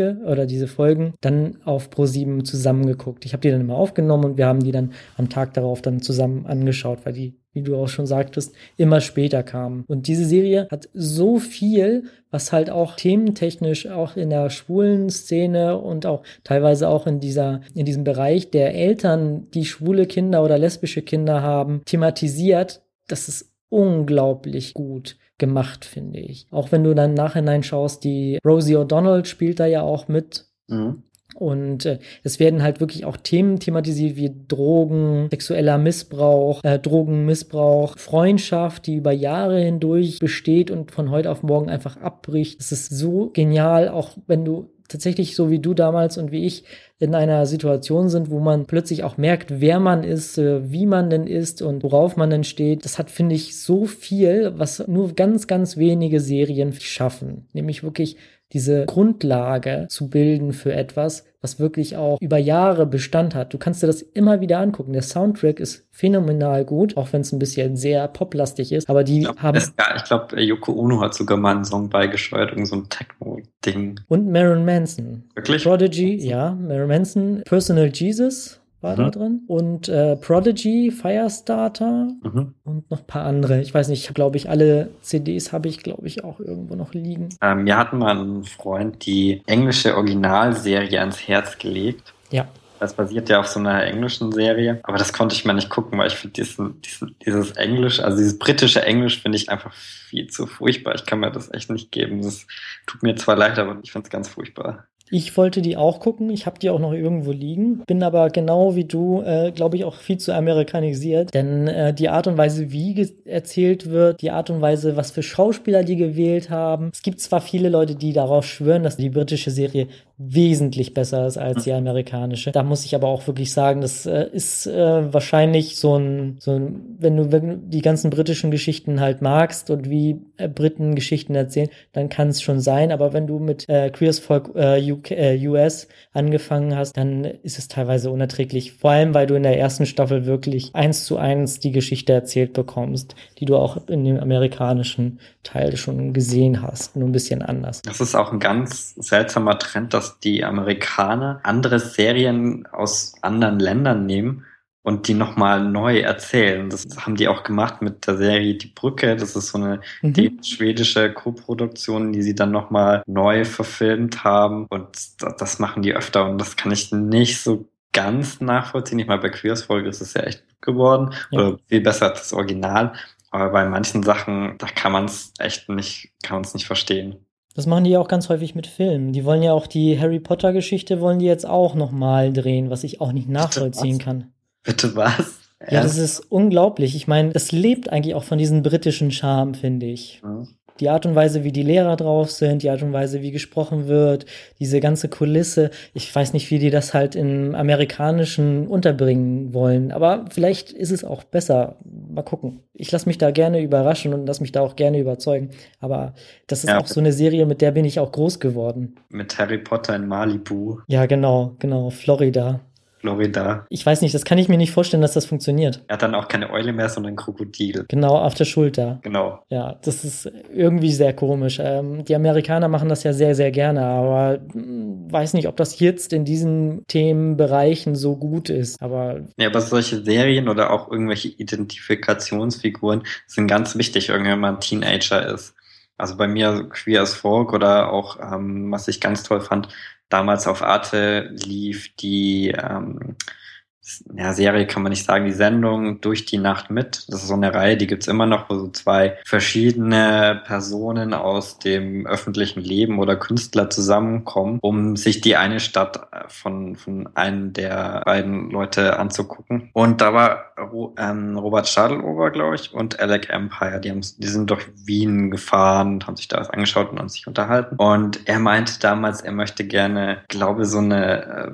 Folgen dann auf ProSieben zusammengeguckt. Ich habe die dann immer aufgenommen und wir haben die dann am Tag darauf dann zusammen angeschaut, weil die, wie du auch schon sagtest, immer später kamen. Und diese Serie hat so viel, was halt auch thementechnisch auch in der schwulen Szene und auch teilweise auch in diesem Bereich der Eltern, die schwule Kinder oder lesbische Kinder haben, thematisiert. Das ist unglaublich gut gemacht, finde ich. Auch wenn du dann im Nachhinein schaust, die Rosie O'Donnell spielt da ja auch mit. Mhm. Und es werden halt wirklich auch Themen thematisiert wie Drogen, sexueller Missbrauch, Drogenmissbrauch, Freundschaft, die über Jahre hindurch besteht und von heute auf morgen einfach abbricht. Es ist so genial, auch wenn du tatsächlich so wie du damals und wie ich in einer Situation sind, wo man plötzlich auch merkt, wer man ist, wie man denn ist und worauf man denn steht. Das hat, finde ich, so viel, was nur ganz, ganz wenige Serien schaffen. Nämlich wirklich diese Grundlage zu bilden für etwas, was wirklich auch über Jahre Bestand hat. Du kannst dir das immer wieder angucken. Der Soundtrack ist phänomenal gut, auch wenn es ein bisschen sehr poplastig ist. Aber die ich glaube, Yoko Ono hat sogar mal einen Song beigesteuert, irgend so ein Techno-Ding. Und Marilyn Manson. Wirklich? Prodigy, ja. Marilyn Manson, Personal Jesus. war da drin. Und Prodigy, Firestarter und noch ein paar andere. Ich weiß nicht, glaube ich, alle CDs habe ich, glaube ich, auch irgendwo noch liegen. Wir hatten mal einen Freund die englische Originalserie ans Herz gelegt. Ja. Das basiert ja auf so einer englischen Serie, aber das konnte ich mir nicht gucken, weil ich finde dieses Englisch, also dieses britische Englisch finde ich einfach viel zu furchtbar. Ich kann mir das echt nicht geben. Das tut mir zwar leid, aber ich finde es ganz furchtbar. Ich wollte die auch gucken, ich habe die auch noch irgendwo liegen, bin aber genau wie du, glaube ich, auch viel zu amerikanisiert, denn die Art und Weise, wie erzählt wird, die Art und Weise, was für Schauspieler die gewählt haben. Es gibt zwar viele Leute, die darauf schwören, dass die britische Serie wesentlich besser ist als die amerikanische. Da muss ich aber auch wirklich sagen, das ist wahrscheinlich so ein, wenn du die ganzen britischen Geschichten halt magst und wie Briten Geschichten erzählen, dann kann es schon sein, aber wenn du mit Queer as Folk US angefangen hast, dann ist es teilweise unerträglich. Vor allem, weil du in der ersten Staffel wirklich 1:1 die Geschichte erzählt bekommst, die du auch in dem amerikanischen Teil schon gesehen hast. Nur ein bisschen anders. Das ist auch ein ganz seltsamer Trend, dass die Amerikaner andere Serien aus anderen Ländern nehmen und die nochmal neu erzählen. Das haben die auch gemacht mit der Serie Die Brücke. Das ist so eine schwedische Co-Produktion, die sie dann nochmal neu verfilmt haben. Und das machen die öfter. Und das kann ich nicht so ganz nachvollziehen. Ich meine, bei Queer as Folk ist es ja echt gut geworden. Ja. Oder viel besser als das Original. Aber bei manchen Sachen, da kann man es nicht verstehen. Das machen die ja auch ganz häufig mit Filmen. Die wollen ja auch die Harry Potter Geschichte wollen die jetzt auch nochmal drehen, was ich auch nicht nachvollziehen kann. Bitte was? Ja, das ist unglaublich. Ich meine, das lebt eigentlich auch von diesem britischen Charme, finde ich. Mhm. Die Art und Weise, wie die Lehrer drauf sind, die Art und Weise, wie gesprochen wird, diese ganze Kulisse. Ich weiß nicht, wie die das halt im Amerikanischen unterbringen wollen. Aber vielleicht ist es auch besser. Mal gucken. Ich lasse mich da gerne überraschen und lasse mich da auch gerne überzeugen. Aber das ist auch so eine Serie, mit der bin ich auch groß geworden. Mit Harry Potter in Malibu. Ja, genau. Florida. Ich weiß nicht, das kann ich mir nicht vorstellen, dass das funktioniert. Er hat dann auch keine Eule mehr, sondern ein Krokodil. Genau, auf der Schulter. Genau. Ja, das ist irgendwie sehr komisch. Die Amerikaner machen das ja sehr, sehr gerne, aber weiß nicht, ob das jetzt in diesen Themenbereichen so gut ist. Aber solche Serien oder auch irgendwelche Identifikationsfiguren sind ganz wichtig, wenn man Teenager ist. Also bei mir Queer as Folk oder auch, was ich ganz toll fand, damals auf Arte lief die Serie kann man nicht sagen, die Sendung Durch die Nacht mit. Das ist so eine Reihe, die gibt's immer noch, wo so zwei verschiedene Personen aus dem öffentlichen Leben oder Künstler zusammenkommen, um sich die eine Stadt von einem der beiden Leute anzugucken. Und da war Robert Stadelober, glaube ich, und Alec Empire. Die sind durch Wien gefahren und haben sich da was angeschaut und haben sich unterhalten. Und er meinte damals, er möchte gerne, glaube so eine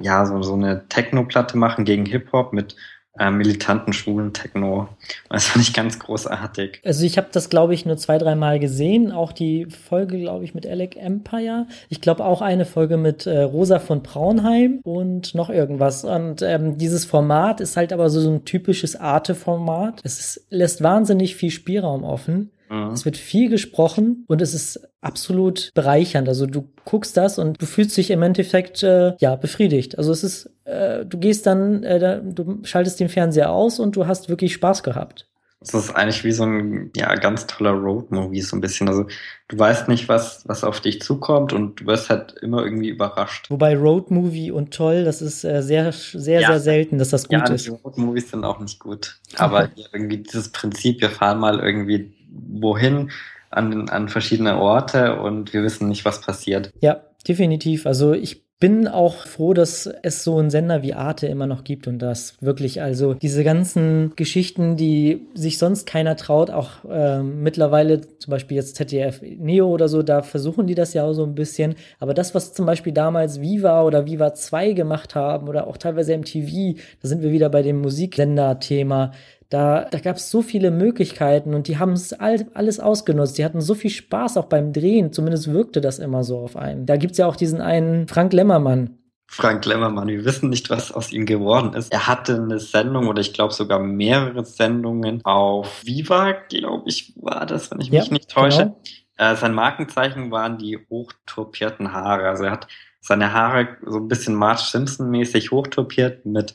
Techno-Platte machen gegen Hip-Hop mit militanten schwulen Techno. Das fand ich ganz großartig. Also ich habe das, glaube ich, nur 2-3 Mal gesehen. Auch die Folge, glaube ich, mit Alec Empire. Ich glaube auch eine Folge mit Rosa von Braunheim und noch irgendwas. Und dieses Format ist halt aber so ein typisches Arte-Format. Lässt wahnsinnig viel Spielraum offen. Es wird viel gesprochen und es ist absolut bereichernd. Also du guckst das und du fühlst dich im Endeffekt befriedigt. Also es ist, du gehst dann, du schaltest den Fernseher aus und du hast wirklich Spaß gehabt. Das ist eigentlich wie so ein ganz toller Roadmovie so ein bisschen. Also du weißt nicht, was auf dich zukommt und du wirst halt immer irgendwie überrascht. Wobei Roadmovie und toll, das ist sehr selten, dass das gut ist. Ja, Roadmovies sind auch nicht gut. Aber irgendwie dieses Prinzip, wir fahren mal irgendwie wohin an verschiedene Orte und wir wissen nicht, was passiert. Ja, definitiv. Also ich bin auch froh, dass es so einen Sender wie Arte immer noch gibt und das wirklich, also diese ganzen Geschichten, die sich sonst keiner traut, auch mittlerweile zum Beispiel jetzt ZDF Neo oder so, da versuchen die das ja auch so ein bisschen, aber das, was zum Beispiel damals Viva oder Viva 2 gemacht haben oder auch teilweise MTV, da sind wir wieder bei dem Musiksender-Thema. Da gab es so viele Möglichkeiten und die haben es alles ausgenutzt. Die hatten so viel Spaß auch beim Drehen. Zumindest wirkte das immer so auf einen. Da gibt's ja auch diesen einen Frank Lemmermann. Wir wissen nicht, was aus ihm geworden ist. Er hatte eine Sendung oder ich glaube sogar mehrere Sendungen auf Viva, glaube ich, war das, wenn ich mich nicht täusche. Genau. Sein Markenzeichen waren die hochturpierten Haare. Also er hat seine Haare so ein bisschen Marge Simpson-mäßig hochtopiert mit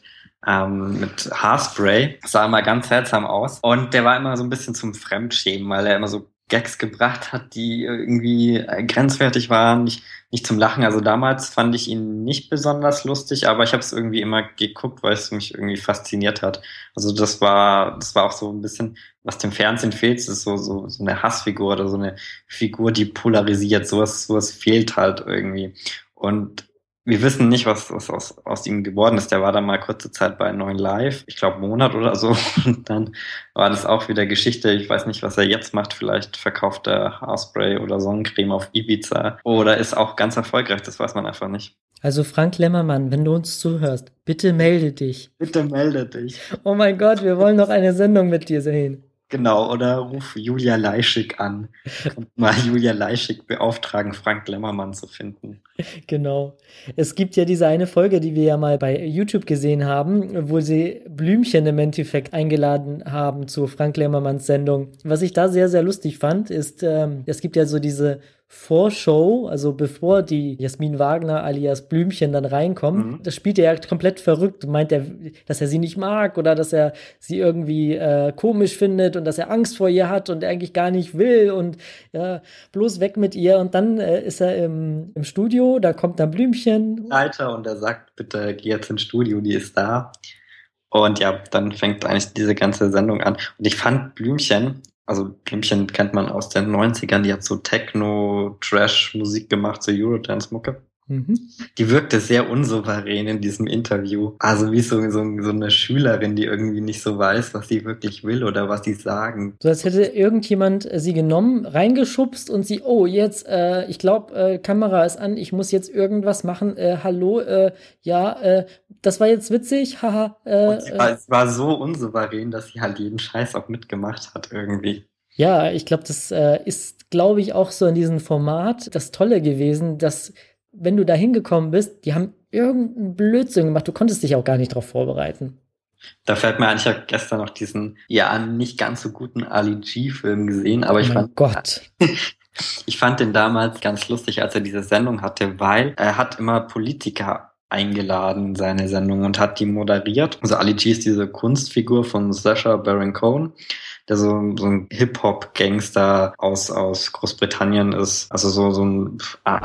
Haarspray. Sah immer ganz seltsam aus. Und der war immer so ein bisschen zum Fremdschämen, weil er immer so Gags gebracht hat, die irgendwie grenzwertig waren, nicht zum Lachen. Also damals fand ich ihn nicht besonders lustig, aber ich habe es irgendwie immer geguckt, weil es mich irgendwie fasziniert hat. Also das war auch so ein bisschen, was dem Fernsehen fehlt, das ist so eine Hassfigur oder so eine Figur, die polarisiert. Sowas fehlt halt irgendwie. Und wir wissen nicht, was aus ihm geworden ist. Der war dann mal kurze Zeit bei 9 Live, ich glaube Monat oder so. Und dann war das auch wieder Geschichte. Ich weiß nicht, was er jetzt macht. Vielleicht verkauft er Haarspray oder Sonnencreme auf Ibiza. Oder ist auch ganz erfolgreich. Das weiß man einfach nicht. Also Frank Lemmermann, wenn du uns zuhörst, bitte melde dich. Bitte melde dich. Oh mein Gott, wir wollen noch eine Sendung mit dir sehen. Genau, oder ruf Julia Leischig an. Und mal Julia Leischig beauftragen, Frank Lemmermann zu finden. Genau. Es gibt ja diese eine Folge, die wir ja mal bei YouTube gesehen haben, wo sie Blümchen im Endeffekt eingeladen haben zu Frank Lemmermanns Sendung. Was ich da sehr, sehr lustig fand, ist, es gibt ja so diese Vorschau, also bevor die Jasmin Wagner alias Blümchen dann reinkommt, das spielt er ja komplett verrückt, meint er, dass er sie nicht mag oder dass er sie irgendwie komisch findet und dass er Angst vor ihr hat und er eigentlich gar nicht will und bloß weg mit ihr. Und dann ist er im Studio, da kommt dann Blümchen. Leiter und er sagt, bitte geh jetzt ins Studio, die ist da. Und ja, dann fängt eigentlich diese ganze Sendung an. Und ich fand Blümchen, also Blümchen kennt man aus den 90ern, die hat so Techno-Trash-Musik gemacht, so Eurodance-Mucke. Die wirkte sehr unsouverän in diesem Interview. Also wie so eine Schülerin, die irgendwie nicht so weiß, was sie wirklich will oder was sie sagen. So als hätte irgendjemand sie genommen, reingeschubst und sie, oh, jetzt, ich glaube, Kamera ist an, ich muss jetzt irgendwas machen. Hallo, das war jetzt witzig, haha. Es war so unsouverän, dass sie halt jeden Scheiß auch mitgemacht hat irgendwie. Ja, ich glaube, das ist, glaube ich, auch so in diesem Format das Tolle gewesen, dass wenn du da hingekommen bist, die haben irgendeinen Blödsinn gemacht. Du konntest dich auch gar nicht darauf vorbereiten. Da fällt mir ein, ich habe gestern noch diesen, nicht ganz so guten Ali G-Film gesehen, aber ich fand den damals ganz lustig, als er diese Sendung hatte, weil er hat immer Politiker eingeladen in seine Sendung und hat die moderiert. Also Ali G ist diese Kunstfigur von Sacha Baron Cohen, der so ein Hip-Hop-Gangster aus Großbritannien ist. Also so ein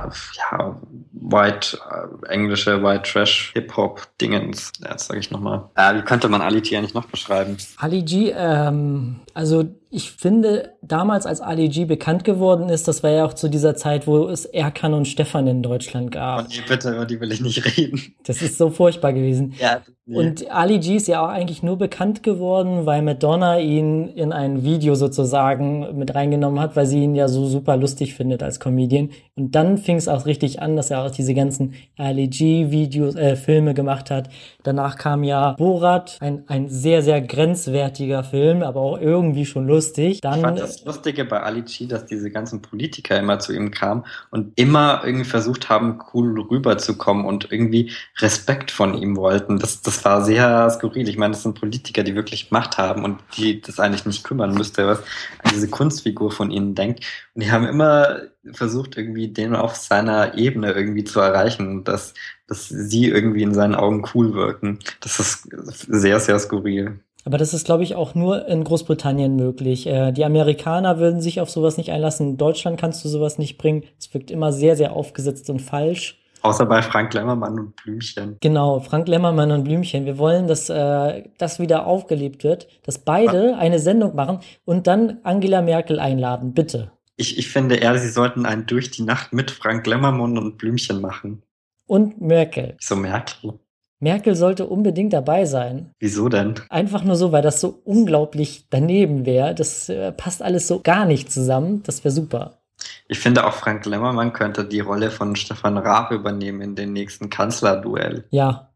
englische White Trash Hip-Hop-Dingens. Jetzt sage ich nochmal. Wie könnte man Ali G eigentlich noch beschreiben? Ali G, also ich finde, damals, als Ali G bekannt geworden ist, das war ja auch zu dieser Zeit, wo es Erkan und Stefan in Deutschland gab. Oh nee, bitte, über die will ich nicht reden. Das ist so furchtbar gewesen. Ja, nee. Und Ali G ist ja auch eigentlich nur bekannt geworden, weil Madonna ihn in ein Video sozusagen mit reingenommen hat, weil sie ihn ja so super lustig findet als Comedian. Und dann fing es auch richtig an, dass er auch diese ganzen Ali G-Videos, Filme gemacht hat. Danach kam ja Borat, ein sehr, sehr grenzwertiger Film, aber auch irgendwie schon lustig. Ich fand das Lustige bei Ali G, dass diese ganzen Politiker immer zu ihm kamen und immer irgendwie versucht haben, cool rüberzukommen und irgendwie Respekt von ihm wollten. Das war sehr skurril. Ich meine, das sind Politiker, die wirklich Macht haben und die das eigentlich nicht kümmern müsste, was an diese Kunstfigur von ihnen denkt. Und die haben immer versucht, irgendwie den auf seiner Ebene irgendwie zu erreichen, dass sie irgendwie in seinen Augen cool wirken. Das ist sehr, sehr skurril. Aber das ist, glaube ich, auch nur in Großbritannien möglich. Die Amerikaner würden sich auf sowas nicht einlassen. In Deutschland kannst du sowas nicht bringen. Es wirkt immer sehr, sehr aufgesetzt und falsch. Außer bei Frank Lemmermann und Blümchen. Genau, Frank Lemmermann und Blümchen. Wir wollen, dass das wieder aufgelebt wird, dass beide eine Sendung machen und dann Angela Merkel einladen, bitte. Ich finde eher, sie sollten einen Durch die Nacht mit Frank Lemmermann und Blümchen machen. Und Merkel. Wieso Merkel? Merkel sollte unbedingt dabei sein. Wieso denn? Einfach nur so, weil das so unglaublich daneben wäre. Das passt alles so gar nicht zusammen. Das wäre super. Ich finde auch Frank Lemmermann könnte die Rolle von Stefan Raab übernehmen in den nächsten Kanzlerduell. Ja,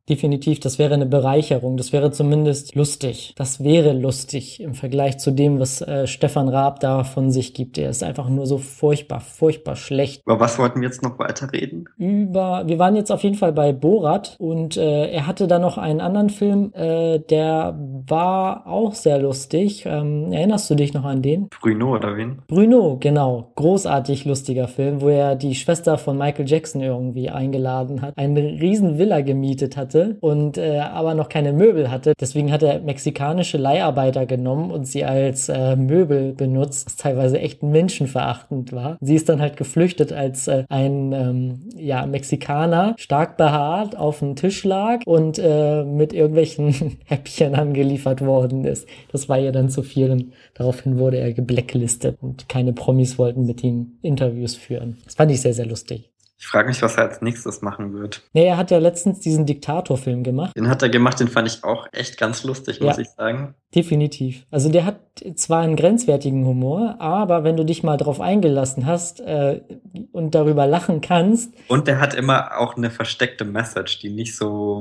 definitiv. Das wäre eine Bereicherung. Das wäre zumindest lustig. Das wäre lustig im Vergleich zu dem, was Stefan Raab da von sich gibt. Er ist einfach nur so furchtbar, furchtbar schlecht. Über was wollten wir jetzt noch weiterreden? Wir waren jetzt auf jeden Fall bei Borat und er hatte da noch einen anderen Film, der war auch sehr lustig. Erinnerst du dich noch an den? Bruno oder wen? Bruno, genau. Großartig lustiger Film, wo er die Schwester von Michael Jackson irgendwie eingeladen hat, eine riesen Villa gemietet hatte und aber noch keine Möbel hatte. Deswegen hat er mexikanische Leiharbeiter genommen und sie als Möbel benutzt, was teilweise echt menschenverachtend war. Sie ist dann halt geflüchtet, als ein Mexikaner stark behaart auf dem Tisch lag und mit irgendwelchen Häppchen angeliefert worden ist. Das war ihr dann zu viel und daraufhin wurde er geblacklistet und keine Promis wollten mit ihm Interviews führen. Das fand ich sehr, sehr lustig. Ich frage mich, was er als nächstes machen wird. Nee, er hat ja letztens diesen Diktator-Film gemacht. Den hat er gemacht, den fand ich auch echt ganz lustig, muss ich sagen. Definitiv. Also der hat zwar einen grenzwertigen Humor, aber wenn du dich mal drauf eingelassen hast und darüber lachen kannst. Und der hat immer auch eine versteckte Message, die nicht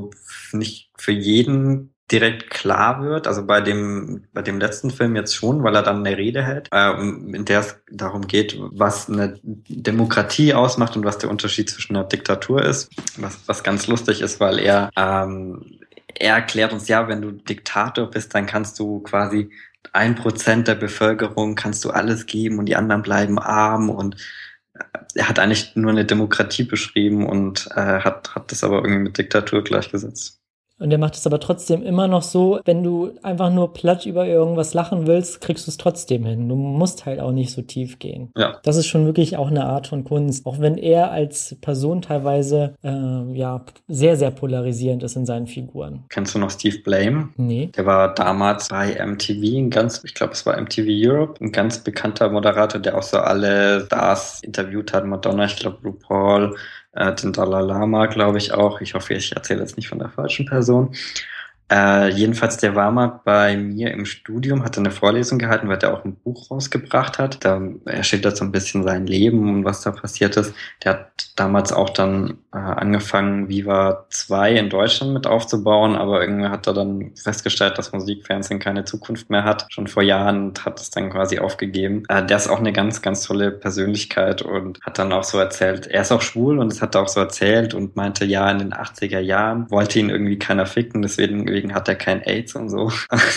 für jeden direkt klar wird, also bei dem letzten Film jetzt schon, weil er dann eine Rede hält, in der es darum geht, was eine Demokratie ausmacht und was der Unterschied zwischen einer Diktatur ist, was ganz lustig ist, weil er erklärt uns, ja, wenn du Diktator bist, dann kannst du quasi 1% der Bevölkerung kannst du alles geben und die anderen bleiben arm, und er hat eigentlich nur eine Demokratie beschrieben und hat das aber irgendwie mit Diktatur gleichgesetzt. Und er macht es aber trotzdem immer noch so, wenn du einfach nur platt über irgendwas lachen willst, kriegst du es trotzdem hin. Du musst halt auch nicht so tief gehen. Ja. Das ist schon wirklich auch eine Art von Kunst. Auch wenn er als Person teilweise sehr, sehr polarisierend ist in seinen Figuren. Kennst du noch Steve Blame? Nee. Der war damals bei MTV, ich glaube es war MTV Europe, ein ganz bekannter Moderator, der auch so alle Stars interviewt hat. Madonna, ich glaube RuPaul, den Dalai Lama, glaube ich auch. Ich hoffe, ich erzähle jetzt nicht von der falschen Person. Jedenfalls, der war mal bei mir im Studium, hat eine Vorlesung gehalten, weil der auch ein Buch rausgebracht hat. Da schildert so ein bisschen sein Leben und was da passiert ist. Der hat damals auch dann angefangen, Viva 2 in Deutschland mit aufzubauen, aber irgendwie hat er dann festgestellt, dass Musikfernsehen keine Zukunft mehr hat, schon vor Jahren, und hat es dann quasi aufgegeben. Der ist auch eine ganz, ganz tolle Persönlichkeit und hat dann auch so erzählt, er ist auch schwul, und das hat er auch so erzählt und meinte, ja, in den 80er Jahren wollte ihn irgendwie keiner ficken, deswegen hat er kein AIDS und so.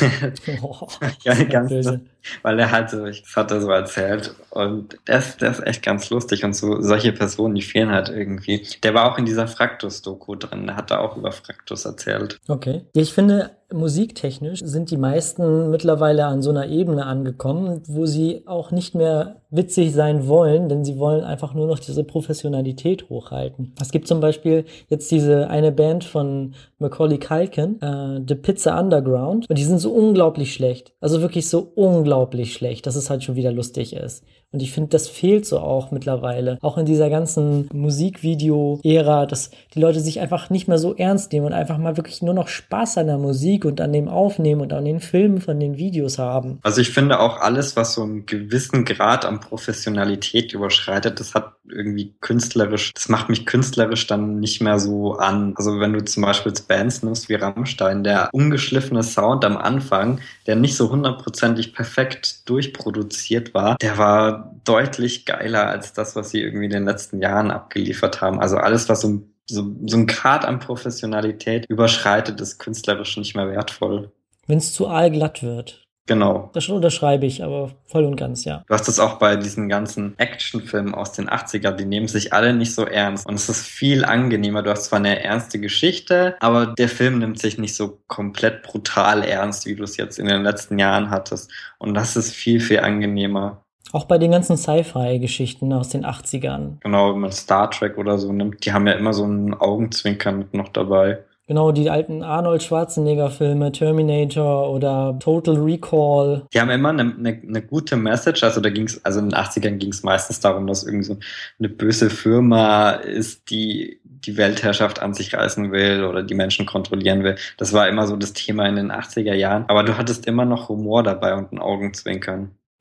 Ja, ganz böse. Weil er halt so, das hat er so erzählt, und der ist echt ganz lustig, und so solche Personen, die fehlen halt irgendwie. Der war auch in dieser Fraktus-Doku drin, der hat da auch über Fraktus erzählt. Okay. Ja, ich finde, musiktechnisch sind die meisten mittlerweile an so einer Ebene angekommen, wo sie auch nicht mehr witzig sein wollen, denn sie wollen einfach nur noch diese Professionalität hochhalten. Es gibt zum Beispiel jetzt diese eine Band von Macaulay Culkin, The Pizza Underground, und die sind so unglaublich schlecht. Also wirklich so unglaublich schlecht, dass es halt schon wieder lustig ist. Und ich finde, das fehlt so auch mittlerweile. Auch in dieser ganzen Musikvideo-Ära, dass die Leute sich einfach nicht mehr so ernst nehmen und einfach mal wirklich nur noch Spaß an der Musik und an dem Aufnehmen und an den Filmen von den Videos haben. Also ich finde auch alles, was so einen gewissen Grad an Professionalität überschreitet, das hat irgendwie das macht mich künstlerisch dann nicht mehr so an. Also wenn du zum Beispiel Bands nimmst wie Rammstein, der ungeschliffene Sound am Anfang, der nicht so 100%ig perfekt durchproduziert war, der war deutlich geiler als das, was sie irgendwie in den letzten Jahren abgeliefert haben. Also alles, was so ein Grad an Professionalität überschreitet, ist künstlerisch nicht mehr wertvoll. Wenn es zu aalglatt wird. Genau. Das unterschreibe ich, aber voll und ganz, ja. Du hast das auch bei diesen ganzen Actionfilmen aus den 80er, die nehmen sich alle nicht so ernst. Und es ist viel angenehmer. Du hast zwar eine ernste Geschichte, aber der Film nimmt sich nicht so komplett brutal ernst, wie du es jetzt in den letzten Jahren hattest. Und das ist viel, viel angenehmer. Auch bei den ganzen Sci-Fi-Geschichten aus den 80ern. Genau, wenn man Star Trek oder so nimmt, die haben ja immer so einen Augenzwinkern noch dabei. Genau, die alten Arnold Schwarzenegger-Filme, Terminator oder Total Recall. Die haben immer eine gute Message. Also in den 80ern ging es meistens darum, dass irgendwie so eine böse Firma ist, die die Weltherrschaft an sich reißen will oder die Menschen kontrollieren will. Das war immer so das Thema in den 80er Jahren. Aber du hattest immer noch Humor dabei und ein Augenzwinkern.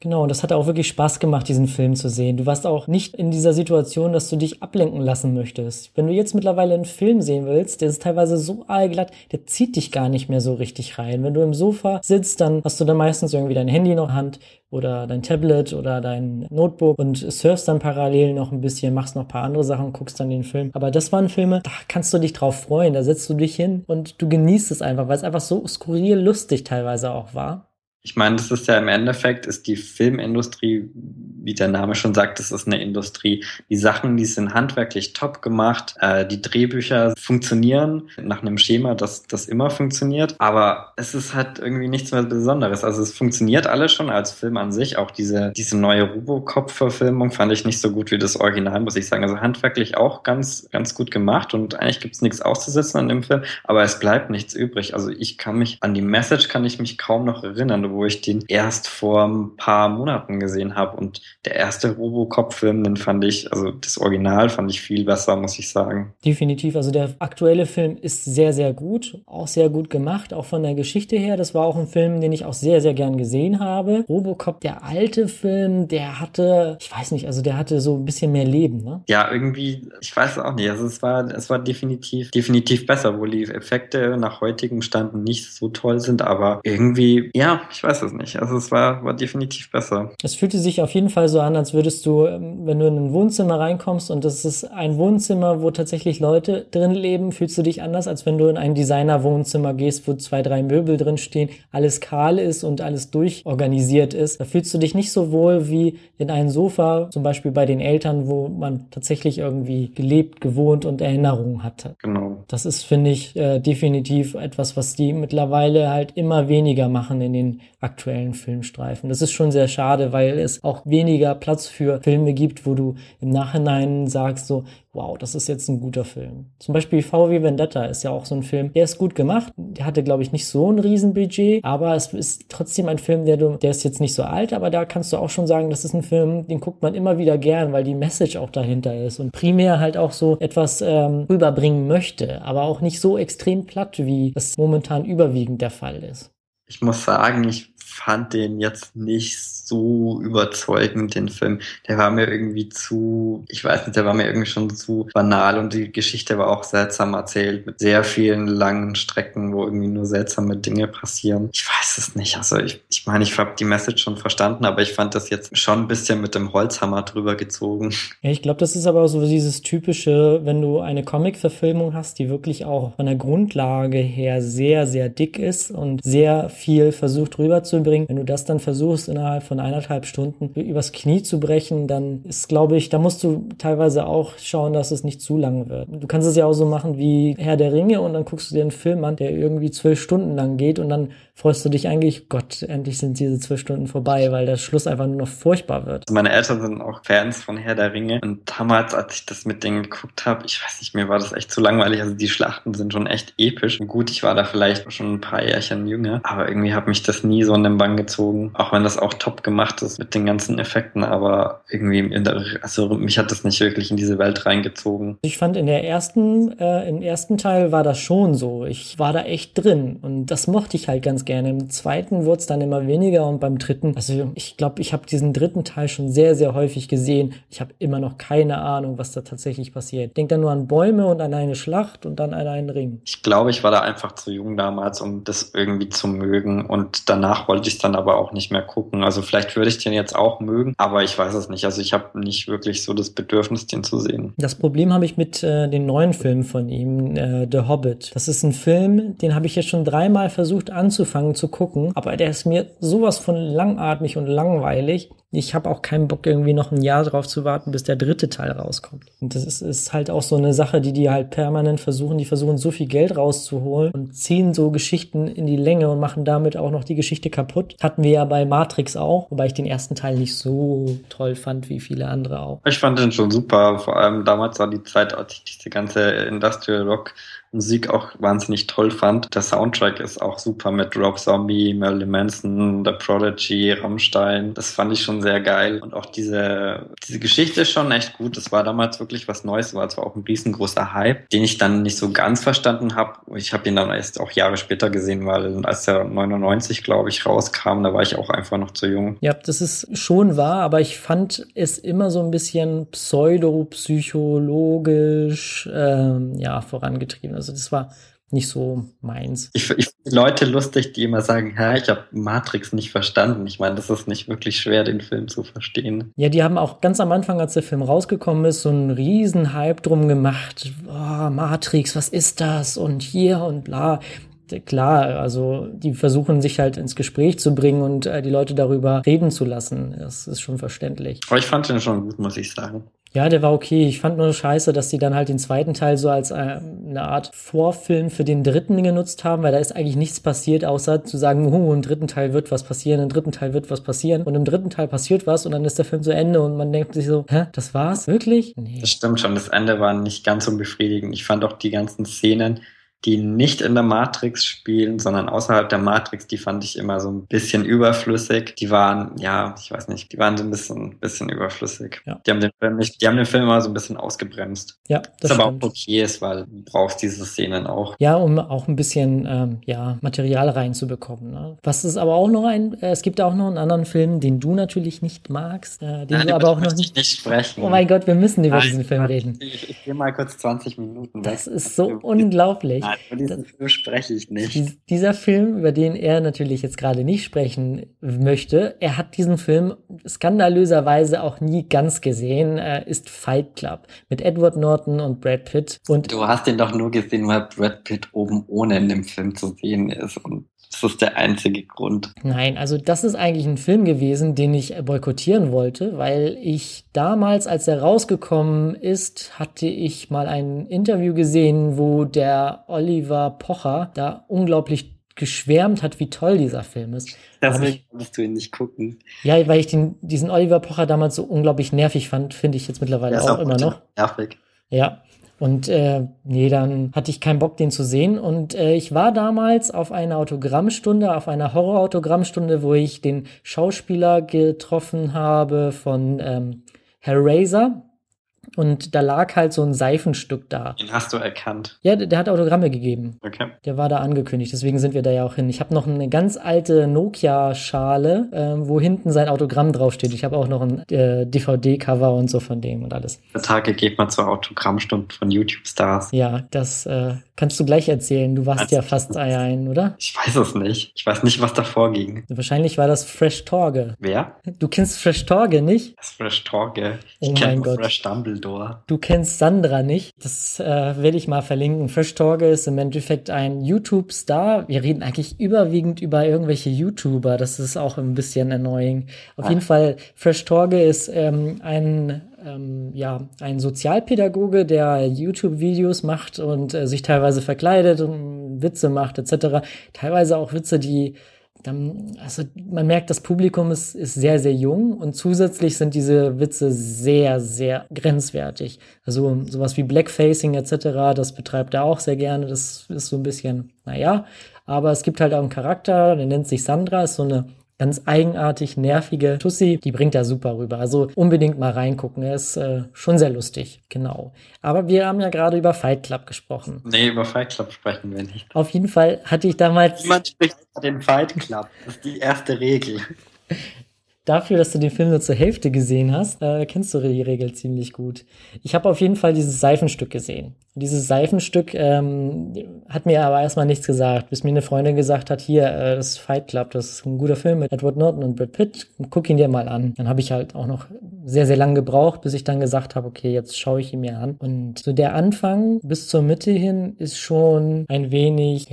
Genau, und das hat auch wirklich Spaß gemacht, diesen Film zu sehen. Du warst auch nicht in dieser Situation, dass du dich ablenken lassen möchtest. Wenn du jetzt mittlerweile einen Film sehen willst, der ist teilweise so aalglatt, der zieht dich gar nicht mehr so richtig rein. Wenn du im Sofa sitzt, dann hast du dann meistens irgendwie dein Handy noch in der Hand oder dein Tablet oder dein Notebook und surfst dann parallel noch ein bisschen, machst noch ein paar andere Sachen, guckst dann den Film. Aber das waren Filme, da kannst du dich drauf freuen, da setzt du dich hin und du genießt es einfach, weil es einfach so skurril lustig teilweise auch war. Ich meine, das ist ja im Endeffekt, ist die Filmindustrie, wie der Name schon sagt, das ist eine Industrie. Die Sachen, die sind handwerklich top gemacht. Die Drehbücher funktionieren nach einem Schema, das immer funktioniert. Aber es ist halt irgendwie nichts mehr Besonderes. Also es funktioniert alles schon als Film an sich. Auch diese neue Robocop-Verfilmung fand ich nicht so gut wie das Original, muss ich sagen. Also handwerklich auch ganz, ganz gut gemacht. Und eigentlich gibt es nichts auszusetzen an dem Film. Aber es bleibt nichts übrig. Also an die Message kann ich mich kaum noch erinnern, wo ich den erst vor ein paar Monaten gesehen habe. Und der erste Robocop-Film, also das Original fand ich viel besser, muss ich sagen. Definitiv, also der aktuelle Film ist sehr, sehr gut, auch sehr gut gemacht, auch von der Geschichte her. Das war auch ein Film, den ich auch sehr, sehr gern gesehen habe. Robocop, der alte Film, der hatte so ein bisschen mehr Leben, ne? Ja, irgendwie, ich weiß auch nicht, also es war definitiv besser, wo die Effekte nach heutigem Stand nicht so toll sind, aber irgendwie, ja, ich weiß es nicht. Also es war definitiv besser. Es fühlte sich auf jeden Fall so an, als würdest du, wenn du in ein Wohnzimmer reinkommst und das ist ein Wohnzimmer, wo tatsächlich Leute drin leben, fühlst du dich anders, als wenn du in ein Designer-Wohnzimmer gehst, wo 2, 3 Möbel drin stehen, alles kahl ist und alles durchorganisiert ist. Da fühlst du dich nicht so wohl wie in einem Sofa, zum Beispiel bei den Eltern, wo man tatsächlich irgendwie gelebt, gewohnt und Erinnerungen hatte. Genau. Das ist, finde ich, definitiv etwas, was die mittlerweile halt immer weniger machen in den aktuellen Filmstreifen. Das ist schon sehr schade, weil es auch weniger Platz für Filme gibt, wo du im Nachhinein sagst so, wow, das ist jetzt ein guter Film. Zum Beispiel V wie Vendetta ist ja auch so ein Film, der ist gut gemacht. Der hatte, glaube ich, nicht so ein Riesenbudget, aber es ist trotzdem ein Film, der ist jetzt nicht so alt, aber da kannst du auch schon sagen, das ist ein Film, den guckt man immer wieder gern, weil die Message auch dahinter ist und primär halt auch so etwas rüberbringen möchte, aber auch nicht so extrem platt, wie das momentan überwiegend der Fall ist. Ich muss sagen, ich fand den jetzt nicht so überzeugend, den Film. Der war mir irgendwie der war mir irgendwie schon zu banal und die Geschichte war auch seltsam erzählt, mit sehr vielen langen Strecken, wo irgendwie nur seltsame Dinge passieren. Ich weiß es nicht. Also ich meine, ich habe die Message schon verstanden, aber ich fand das jetzt schon ein bisschen mit dem Holzhammer drüber gezogen. Ja, ich glaube, das ist aber so dieses typische, wenn du eine Comic-Verfilmung hast, die wirklich auch von der Grundlage her sehr, sehr dick ist und sehr viel versucht rüberzubringen. Wenn du das dann versuchst, innerhalb von 1,5 Stunden übers Knie zu brechen, dann ist, glaube ich, da musst du teilweise auch schauen, dass es nicht zu lang wird. Du kannst es ja auch so machen wie Herr der Ringe und dann guckst du dir einen Film an, der irgendwie 12 Stunden lang geht und dann freust du dich eigentlich, Gott, endlich sind diese 12 Stunden vorbei, weil der Schluss einfach nur noch furchtbar wird. Meine Eltern sind auch Fans von Herr der Ringe und damals, als ich das mit denen geguckt habe, ich weiß nicht, mir war das echt zu langweilig. Also die Schlachten sind schon echt episch. Und gut, ich war da vielleicht schon ein paar Jährchen jünger, aber irgendwie hat mich das nie so in den Bann gezogen, auch wenn das auch top gemacht ist mit den ganzen Effekten, aber irgendwie, mich hat das nicht wirklich in diese Welt reingezogen. Ich fand im ersten Teil war das schon so. Ich war da echt drin und das mochte ich halt ganz gerne. Im zweiten wurde es dann immer weniger und beim dritten, also ich glaube, ich habe diesen dritten Teil schon sehr, sehr häufig gesehen. Ich habe immer noch keine Ahnung, was da tatsächlich passiert. Denk dann nur an Bäume und an eine Schlacht und dann an einen Ring. Ich glaube, ich war da einfach zu jung damals, um das irgendwie zu mögen und danach wollte ich es dann aber auch nicht mehr gucken. Also vielleicht würde ich den jetzt auch mögen, aber ich weiß es nicht. Also ich habe nicht wirklich so das Bedürfnis, den zu sehen. Das Problem habe ich mit den neuen Filmen von ihm, The Hobbit. Das ist ein Film, den habe ich jetzt schon 3-mal versucht anzufangen zu gucken, aber der ist mir sowas von langatmig und langweilig. Ich habe auch keinen Bock, irgendwie noch ein Jahr drauf zu warten, bis der 3. Teil rauskommt. Und das ist halt auch so eine Sache, die halt permanent versuchen. Die versuchen so viel Geld rauszuholen und ziehen so Geschichten in die Länge und machen damit auch noch die Geschichte kaputt. Hatten wir ja bei Matrix auch, wobei ich den ersten Teil nicht so toll fand wie viele andere auch. Ich fand den schon super. Vor allem damals war die Zeit, als ich diese ganze Industrial Rock Musik auch wahnsinnig toll fand. Der Soundtrack ist auch super mit Rob Zombie, Marilyn Manson, The Prodigy, Rammstein. Das fand ich schon sehr geil. Und auch diese Geschichte ist schon echt gut. Das war damals wirklich was Neues, war zwar auch ein riesengroßer Hype, den ich dann nicht so ganz verstanden habe. Ich habe ihn dann erst auch Jahre später gesehen, weil als der 99, glaube ich, rauskam, da war ich auch einfach noch zu jung. Ja, das ist schon wahr, aber ich fand es immer so ein bisschen pseudopsychologisch vorangetrieben. Also das war nicht so meins. Ich finde Leute lustig, die immer sagen, ich habe Matrix nicht verstanden. Ich meine, das ist nicht wirklich schwer, den Film zu verstehen. Ja, die haben auch ganz am Anfang, als der Film rausgekommen ist, so einen riesen Hype drum gemacht. Oh, Matrix, was ist das? Und hier und bla. Klar, also die versuchen sich halt ins Gespräch zu bringen und die Leute darüber reden zu lassen. Das ist schon verständlich. Aber ich fand den schon gut, muss ich sagen. Ja, der war okay. Ich fand nur scheiße, dass die dann halt den zweiten Teil so als eine Art Vorfilm für den dritten genutzt haben, weil da ist eigentlich nichts passiert, außer zu sagen, im dritten Teil wird was passieren, im dritten Teil wird was passieren und im dritten Teil passiert was und dann ist der Film zu Ende und man denkt sich so, das war's? Wirklich? Nee. Das stimmt schon, das Ende war nicht ganz so befriedigend. Ich fand auch die ganzen Szenen, die nicht in der Matrix spielen, sondern außerhalb der Matrix, die fand ich immer so ein bisschen überflüssig. Die waren, ich weiß nicht, die waren so ein bisschen überflüssig. Ja. Die haben den Film immer so ein bisschen ausgebremst. Ja, das aber stimmt. Auch okay ist, weil du brauchst diese Szenen auch. Ja, um auch ein bisschen Material reinzubekommen. Ne? Was ist aber auch noch es gibt auch noch einen anderen Film, den du natürlich nicht magst, den du aber auch noch nicht sprechen. Oh mein Gott, wir müssen über diesen Film reden. Ich gehe mal kurz 20 Minuten weg. Das ist so unglaublich. Über diesen Film spreche ich nicht. Dieser Film, über den er natürlich jetzt gerade nicht sprechen möchte, er hat diesen Film skandalöserweise auch nie ganz gesehen, ist Fight Club mit Edward Norton und Brad Pitt. Und du hast ihn doch nur gesehen, weil Brad Pitt oben ohne in dem Film zu sehen ist und das ist der einzige Grund. Nein, also das ist eigentlich ein Film gewesen, den ich boykottieren wollte, weil ich damals, als er rausgekommen ist, hatte ich mal ein Interview gesehen, wo der Oliver Pocher da unglaublich geschwärmt hat, wie toll dieser Film ist. Deswegen musst du ihn nicht gucken. Ja, weil ich diesen Oliver Pocher damals so unglaublich nervig fand, finde ich jetzt mittlerweile auch immer noch. Nervig. Ja. Und dann hatte ich keinen Bock, den zu sehen. Und ich war damals auf einer Horror-Autogrammstunde, wo ich den Schauspieler getroffen habe von Hellraiser. Und da lag halt so ein Seifenstück da. Den hast du erkannt? Ja, der hat Autogramme gegeben. Okay. Der war da angekündigt, deswegen sind wir da ja auch hin. Ich habe noch eine ganz alte Nokia-Schale, wo hinten sein Autogramm draufsteht. Ich habe auch noch ein DVD-Cover und so von dem und alles. Der Tage geht man zur Autogrammstunde von YouTube-Stars. Ja, das kannst du gleich erzählen. Du warst ja fast ein, oder? Ich weiß es nicht. Ich weiß nicht, was davor ging. Wahrscheinlich war das Fresh Torge. Wer? Du kennst Fresh Torge nicht? Das ist Fresh Torge. Ich kenne Fresh Dumbledore. Du kennst Sandra nicht. Das werde ich mal verlinken. Fresh Torge ist im Endeffekt ein YouTube-Star. Wir reden eigentlich überwiegend über irgendwelche YouTuber. Das ist auch ein bisschen annoying. Auf jeden Fall, Fresh Torge ist ein Sozialpädagoge, der YouTube-Videos macht und sich teilweise verkleidet und Witze macht etc. Teilweise auch Witze, die also man merkt, das Publikum ist sehr, sehr jung und zusätzlich sind diese Witze sehr, sehr grenzwertig. Also sowas wie Blackfacing etc., das betreibt er auch sehr gerne. Das ist so ein bisschen, aber es gibt halt auch einen Charakter, der nennt sich Sandra, ist so eine ganz eigenartig nervige Tussi, die bringt er super rüber. Also unbedingt mal reingucken, er ist schon sehr lustig, genau. Aber wir haben ja gerade über Fight Club gesprochen. Nee, über Fight Club sprechen wir nicht. Auf jeden Fall hatte ich damals... Niemand spricht über den Fight Club, das ist die erste Regel. Dafür, dass du den Film nur zur Hälfte gesehen hast, kennst du die Regel ziemlich gut. Ich habe auf jeden Fall dieses Seifenstück gesehen. Dieses Seifenstück hat mir aber erstmal nichts gesagt, bis mir eine Freundin gesagt hat, hier, das ist Fight Club, das ist ein guter Film mit Edward Norton und Brad Pitt, guck ihn dir mal an. Dann habe ich halt auch noch sehr, sehr lang gebraucht, bis ich dann gesagt habe, okay, jetzt schaue ich ihn mir an. Und so der Anfang bis zur Mitte hin ist schon ein wenig,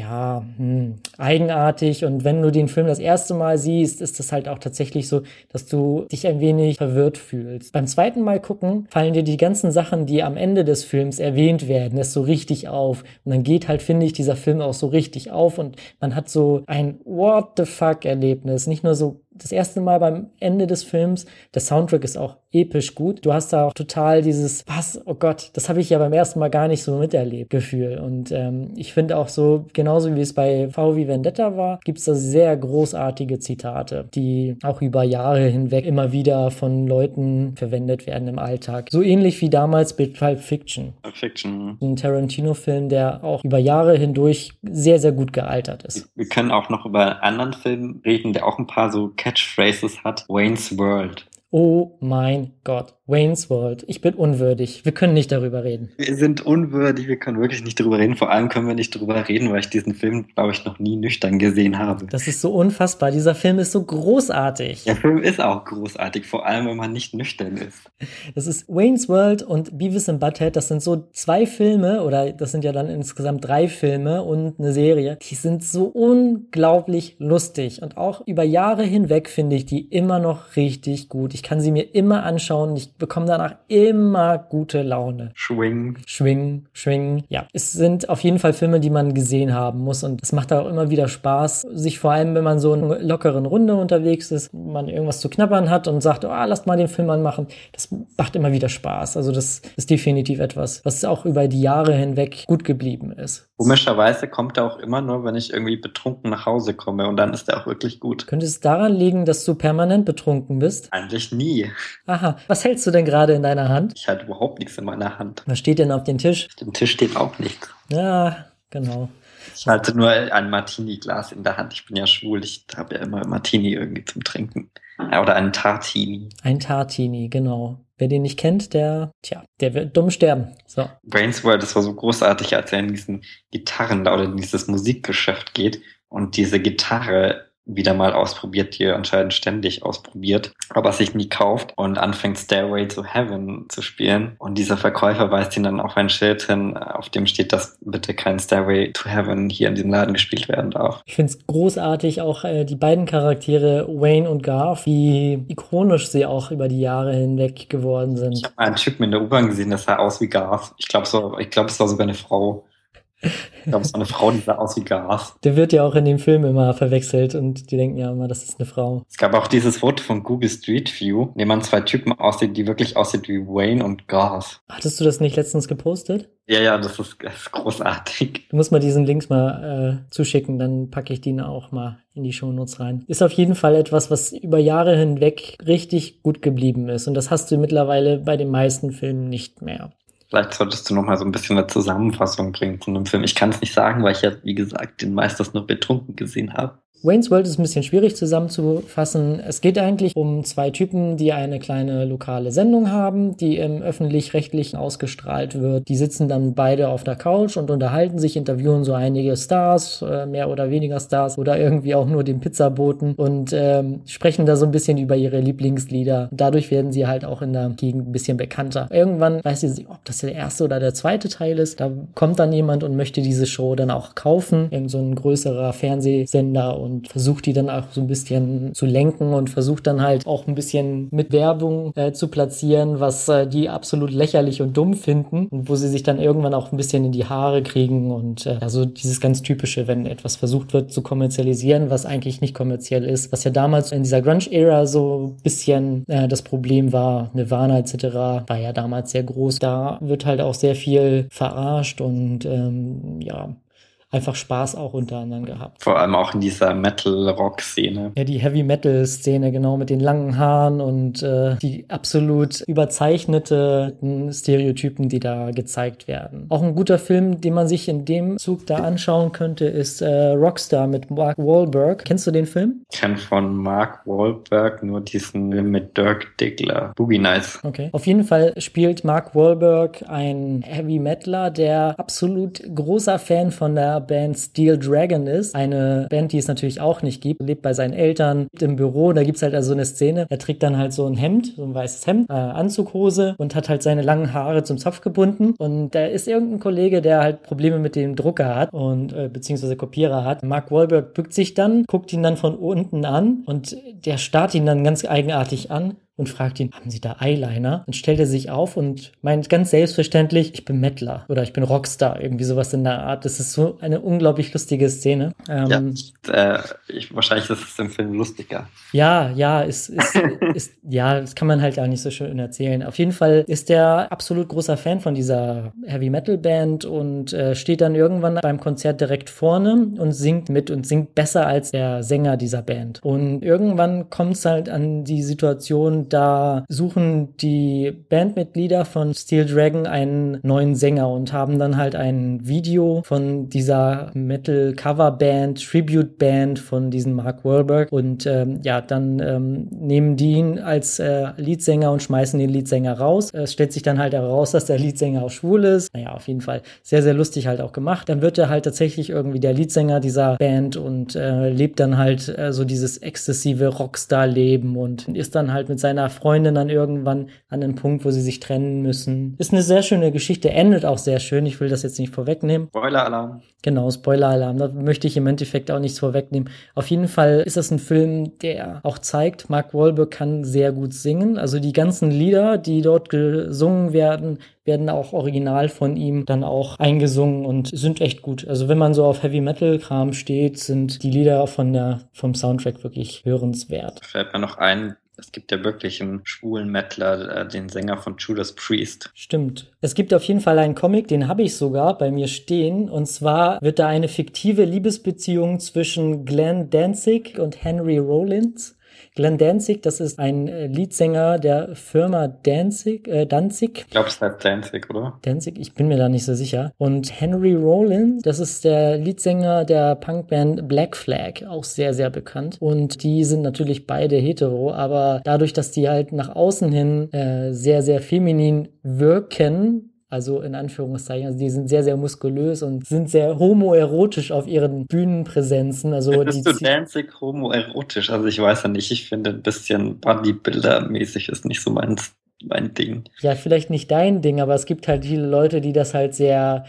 eigenartig. Und wenn du den Film das erste Mal siehst, ist das halt auch tatsächlich so, dass du dich ein wenig verwirrt fühlst. Beim zweiten Mal gucken, fallen dir die ganzen Sachen, die am Ende des Films erwähnt werden, erst so richtig auf. Und dann geht halt, finde ich, dieser Film auch so richtig auf und man hat so ein What the fuck Erlebnis. Nicht nur so das erste Mal beim Ende des Films. Der Soundtrack ist auch episch gut. Du hast da auch total dieses, was, oh Gott, das habe ich ja beim ersten Mal gar nicht so miterlebt, Gefühl. Und ich finde auch so, genauso wie es bei V wie Vendetta war, gibt es da sehr großartige Zitate, die auch über Jahre hinweg immer wieder von Leuten verwendet werden im Alltag. So ähnlich wie damals bei Pulp Fiction. Pulp Fiction. Ein Tarantino-Film, der auch über Jahre hindurch sehr, sehr gut gealtert ist. Wir können auch noch über einen anderen Film reden, der auch ein paar so Catchphrases hat. Wayne's World. Oh mein Gott, Wayne's World. Ich bin unwürdig. Wir können nicht darüber reden. Wir sind unwürdig, wir können wirklich nicht darüber reden. Vor allem können wir nicht darüber reden, weil ich diesen Film, glaube ich, noch nie nüchtern gesehen habe. Das ist so unfassbar. Dieser Film ist so großartig. Der Film ist auch großartig, vor allem, wenn man nicht nüchtern ist. Das ist Wayne's World und Beavis and Butthead. Das sind so 2 Filme, oder das sind ja dann insgesamt 3 Filme und eine Serie. Die sind so unglaublich lustig. Und auch über Jahre hinweg finde ich die immer noch richtig gut. Ich kann sie mir immer anschauen. Ich bekomme danach immer gute Laune. Schwing. Ja, es sind auf jeden Fall Filme, die man gesehen haben muss. Und es macht auch immer wieder Spaß, sich vor allem, wenn man so in einer lockeren Runde unterwegs ist, man irgendwas zu knabbern hat und sagt, lasst mal den Film anmachen. Das macht immer wieder Spaß. Also das ist definitiv etwas, was auch über die Jahre hinweg gut geblieben ist. Komischerweise kommt er auch immer nur, wenn ich irgendwie betrunken nach Hause komme. Und dann ist er auch wirklich gut. Könnte es daran liegen, dass du permanent betrunken bist? Eigentlich nie. Aha. Was hältst du denn gerade in deiner Hand? Ich halte überhaupt nichts in meiner Hand. Was steht denn auf dem Tisch? Auf dem Tisch steht auch nichts. Ja, genau. Ich halte nur ein Martini-Glas in der Hand. Ich bin ja schwul. Ich habe ja immer Martini irgendwie zum Trinken. Ja, oder einen Tartini. Ein Tartini, genau. Wer den nicht kennt, der wird dumm sterben. So. Wayne's World, das war so großartig, als er in diesen Gitarren oder in dieses Musikgeschäft geht und diese Gitarre wieder mal ausprobiert, die er anscheinend ständig ausprobiert, aber sich nie kauft und anfängt Stairway to Heaven zu spielen. Und dieser Verkäufer weist ihn dann auf ein Schild hin, auf dem steht, dass bitte kein Stairway to Heaven hier in diesem Laden gespielt werden darf. Ich finde es großartig, auch die beiden Charaktere, Wayne und Garth, wie ikonisch sie auch über die Jahre hinweg geworden sind. Ich habe einen Typen in der U-Bahn gesehen, das sah aus wie Garth. Ich glaube, es war sogar eine Frau. Ich glaube, es war eine Frau, die sah aus wie Gas. Der wird ja auch in dem Film immer verwechselt und die denken ja immer, das ist eine Frau. Es gab auch dieses Foto von Google Street View, in dem man 2 Typen aussieht, die wirklich aussieht wie Wayne und Gas. Hattest du das nicht letztens gepostet? Ja, das ist großartig. Du musst mal diesen Links mal zuschicken, dann packe ich den auch mal in die Shownotes rein. Ist auf jeden Fall etwas, was über Jahre hinweg richtig gut geblieben ist und das hast du mittlerweile bei den meisten Filmen nicht mehr. Vielleicht solltest du noch mal so ein bisschen eine Zusammenfassung bringen von dem Film. Ich kann es nicht sagen, weil ich ja, wie gesagt, den meistens nur betrunken gesehen habe. Wayne's World ist ein bisschen schwierig zusammenzufassen. Es geht eigentlich um 2 Typen, die eine kleine lokale Sendung haben, die im Öffentlich-Rechtlichen ausgestrahlt wird. Die sitzen dann beide auf der Couch und unterhalten sich, interviewen so einige Stars, mehr oder weniger Stars oder irgendwie auch nur den Pizzaboten und sprechen da so ein bisschen über ihre Lieblingslieder. Dadurch werden sie halt auch in der Gegend ein bisschen bekannter. Irgendwann weiß sie, ob das der erste oder der zweite Teil ist. Da kommt dann jemand und möchte diese Show dann auch kaufen. Irgend so ein größerer Fernsehsender und versucht die dann auch so ein bisschen zu lenken und versucht dann halt auch ein bisschen mit Werbung zu platzieren, was die absolut lächerlich und dumm finden und wo sie sich dann irgendwann auch ein bisschen in die Haare kriegen und also dieses ganz typische, wenn etwas versucht wird zu kommerzialisieren, was eigentlich nicht kommerziell ist, was ja damals in dieser Grunge-Ära so ein bisschen das Problem war, Nirvana etc. war ja damals sehr groß. Da wird halt auch sehr viel verarscht und einfach Spaß auch unter anderem gehabt. Vor allem auch in dieser Metal-Rock-Szene. Ja, die Heavy-Metal-Szene, genau, mit den langen Haaren und die absolut überzeichneten Stereotypen, die da gezeigt werden. Auch ein guter Film, den man sich in dem Zug da anschauen könnte, ist Rockstar mit Mark Wahlberg. Kennst du den Film? Ich kenne von Mark Wahlberg nur diesen Film mit Dirk Diggler. Boogie Nights. Okay. Auf jeden Fall spielt Mark Wahlberg ein Heavy-Metaler, der absolut großer Fan von der Band Steel Dragon ist. Eine Band, die es natürlich auch nicht gibt. Er lebt bei seinen Eltern im Büro. Da gibt's halt also eine Szene. Er trägt dann halt so ein Hemd, so ein weißes Hemd, Anzughose und hat halt seine langen Haare zum Zopf gebunden. Und da ist irgendein Kollege, der halt Probleme mit dem Drucker hat und beziehungsweise Kopierer hat. Mark Wahlberg bückt sich dann, guckt ihn dann von unten an und der starrt ihn dann ganz eigenartig an und fragt ihn, haben Sie da Eyeliner? Dann stellt er sich auf und meint ganz selbstverständlich, ich bin Mettler oder ich bin Rockstar, irgendwie sowas in der Art. Das ist so eine unglaublich lustige Szene. Wahrscheinlich ist es im Film lustiger. Ja, ja, das kann man halt auch nicht so schön erzählen. Auf jeden Fall ist der absolut großer Fan von dieser Heavy Metal Band und steht dann irgendwann beim Konzert direkt vorne und singt mit und singt besser als der Sänger dieser Band. Und irgendwann kommt es halt an die Situation, da suchen die Bandmitglieder von Steel Dragon einen neuen Sänger und haben dann halt ein Video von dieser Metal Cover Band, Tribute Band von diesem Mark Wahlberg und dann nehmen die ihn als Leadsänger und schmeißen den Leadsänger raus. Es stellt sich dann halt heraus, dass der Leadsänger auch schwul ist. Naja, auf jeden Fall sehr, sehr lustig halt auch gemacht. Dann wird er halt tatsächlich irgendwie der Leadsänger dieser Band und lebt dann halt so dieses exzessive Rockstar-Leben und ist dann halt mit seiner Freundin dann irgendwann an einem Punkt, wo sie sich trennen müssen. Ist eine sehr schöne Geschichte, endet auch sehr schön. Ich will das jetzt nicht vorwegnehmen. Spoiler-Alarm. Genau, Spoiler-Alarm. Da möchte ich im Endeffekt auch nichts vorwegnehmen. Auf jeden Fall ist das ein Film, der auch zeigt, Mark Wahlberg kann sehr gut singen. Also die ganzen Lieder, die dort gesungen werden, werden auch original von ihm dann auch eingesungen und sind echt gut. Also wenn man so auf Heavy-Metal-Kram steht, sind die Lieder vom Soundtrack wirklich hörenswert. Fällt mir noch ein, es gibt ja wirklich einen schwulen Mettler, den Sänger von Judas Priest. Stimmt. Es gibt auf jeden Fall einen Comic, den habe ich sogar bei mir stehen. Und zwar wird da eine fiktive Liebesbeziehung zwischen Glenn Danzig und Henry Rollins. Glenn Danzig, das ist ein Leadsänger der Firma Danzig. Ich glaube, es heißt Danzig, oder? Danzig, ich bin mir da nicht so sicher. Und Henry Rollins, das ist der Leadsänger der Punkband Black Flag, auch sehr, sehr bekannt. Und die sind natürlich beide hetero, aber dadurch, dass die halt nach außen hin sehr, sehr feminin wirken, also in Anführungszeichen, also die sind sehr, sehr muskulös und sind sehr homoerotisch auf ihren Bühnenpräsenzen. Also Bist du Danzig homoerotisch? Also ich weiß ja nicht, ich finde ein bisschen Bodybuilder-mäßig ist nicht so mein Ding. Ja, vielleicht nicht dein Ding, aber es gibt halt viele Leute, die das halt sehr,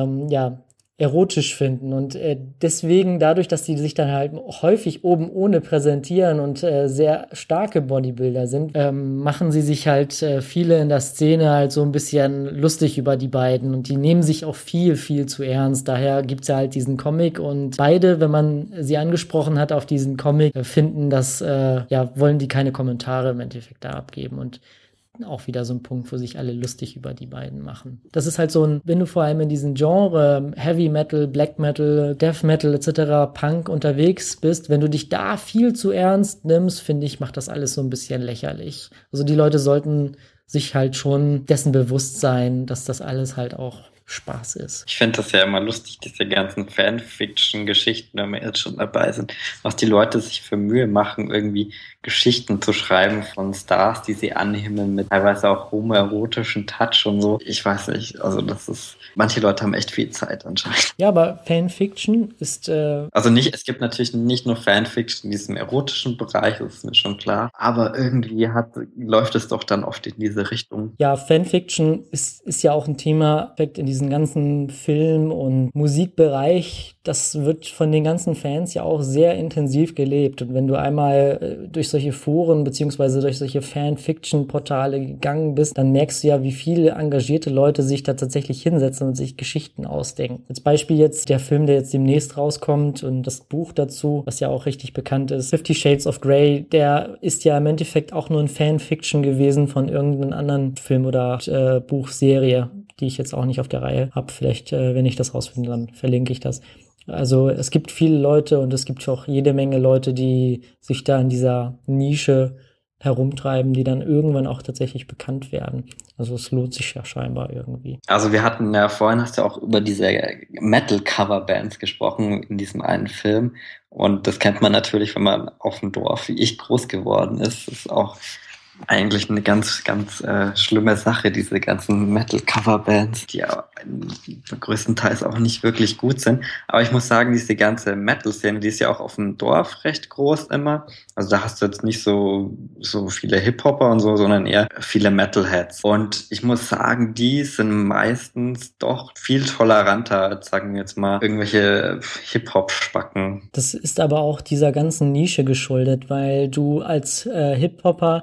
erotisch finden und deswegen, dadurch, dass die sich dann halt häufig oben ohne präsentieren und sehr starke Bodybuilder sind, machen sie sich halt viele in der Szene halt so ein bisschen lustig über die beiden und die nehmen sich auch viel, viel zu ernst. Daher gibt's ja halt diesen Comic und beide, wenn man sie angesprochen hat auf diesen Comic, finden das, wollen die keine Kommentare im Endeffekt da abgeben und auch wieder so ein Punkt, wo sich alle lustig über die beiden machen. Das ist halt so ein, wenn du vor allem in diesem Genre Heavy Metal, Black Metal, Death Metal etc., Punk unterwegs bist, wenn du dich da viel zu ernst nimmst, finde ich, macht das alles so ein bisschen lächerlich. Also die Leute sollten sich halt schon dessen bewusst sein, dass das alles halt auch Spaß ist. Ich finde das ja immer lustig, diese ganzen Fanfiction-Geschichten, wenn wir jetzt schon dabei sind, was die Leute sich für Mühe machen, irgendwie Geschichten zu schreiben von Stars, die sie anhimmeln, mit teilweise auch homoerotischen Touch und so. Ich weiß nicht, also manche Leute haben echt viel Zeit anscheinend. Ja, aber Fanfiction ist... es gibt natürlich nicht nur Fanfiction in diesem erotischen Bereich, das ist mir schon klar, aber irgendwie läuft es doch dann oft in diese Richtung. Ja, Fanfiction ist ja auch ein Thema in diesen ganzen Film- und Musikbereich. Das wird von den ganzen Fans ja auch sehr intensiv gelebt. Und wenn du einmal durch solche Foren beziehungsweise durch solche Fanfiction-Portale gegangen bist, dann merkst du ja, wie viele engagierte Leute sich da tatsächlich hinsetzen und sich Geschichten ausdenken. Als Beispiel jetzt der Film, der jetzt demnächst rauskommt und das Buch dazu, was ja auch richtig bekannt ist, 50 Shades of Grey, der ist ja im Endeffekt auch nur ein Fanfiction gewesen von irgendeinem anderen Film oder Buchserie, die ich jetzt auch nicht auf der Reihe habe. Vielleicht, wenn ich das rausfinde, dann verlinke ich das. Also es gibt viele Leute und es gibt auch jede Menge Leute, die sich da in dieser Nische herumtreiben, die dann irgendwann auch tatsächlich bekannt werden. Also es lohnt sich ja scheinbar irgendwie. Also wir hatten ja vorhin, hast du auch über diese Metal-Cover-Bands gesprochen in diesem einen Film. Und das kennt man natürlich, wenn man auf dem Dorf wie ich groß geworden ist. Das ist auch eigentlich eine ganz, ganz schlimme Sache, diese ganzen Metal-Cover-Bands, die ja größtenteils auch nicht wirklich gut sind. Aber ich muss sagen, diese ganze Metal-Szene, die ist ja auch auf dem Dorf recht groß immer. Also da hast du jetzt nicht so viele Hip-Hopper und so, sondern eher viele Metalheads. Und ich muss sagen, die sind meistens doch viel toleranter als, sagen wir jetzt mal, irgendwelche Hip-Hop-Spacken. Das ist aber auch dieser ganzen Nische geschuldet, weil du als Hip-Hopper ja meistens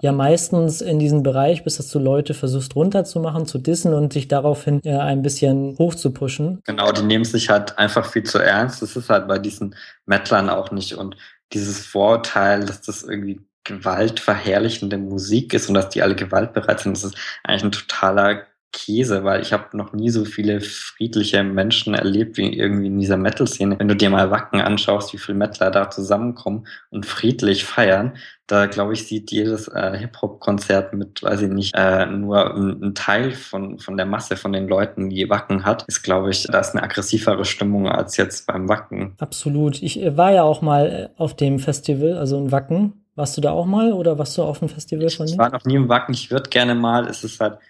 meistens in diesem Bereich bist, dass du Leute versuchst runterzumachen, zu dissen und dich daraufhin ein bisschen hoch zu pushen. Genau, die nehmen sich halt einfach viel zu ernst. Das ist halt bei diesen Mettlern auch nicht. Und dieses Vorurteil, dass das irgendwie gewaltverherrlichende Musik ist und dass die alle gewaltbereit sind, das ist eigentlich ein totaler Käse, weil ich habe noch nie so viele friedliche Menschen erlebt wie irgendwie in dieser Metal-Szene. Wenn du dir mal Wacken anschaust, wie viele Mettler da zusammenkommen und friedlich feiern, da glaube ich, sieht jedes Hip-Hop-Konzert mit, weiß ich nicht, nur ein Teil von der Masse von den Leuten, die Wacken hat, ist, glaube ich, da ist eine aggressivere Stimmung als jetzt beim Wacken. Absolut. Ich war ja auch mal auf dem Festival, also in Wacken. Warst du da auch mal oder warst du auf dem Festival von Ich war noch nie im Wacken, ich würde gerne mal, es ist halt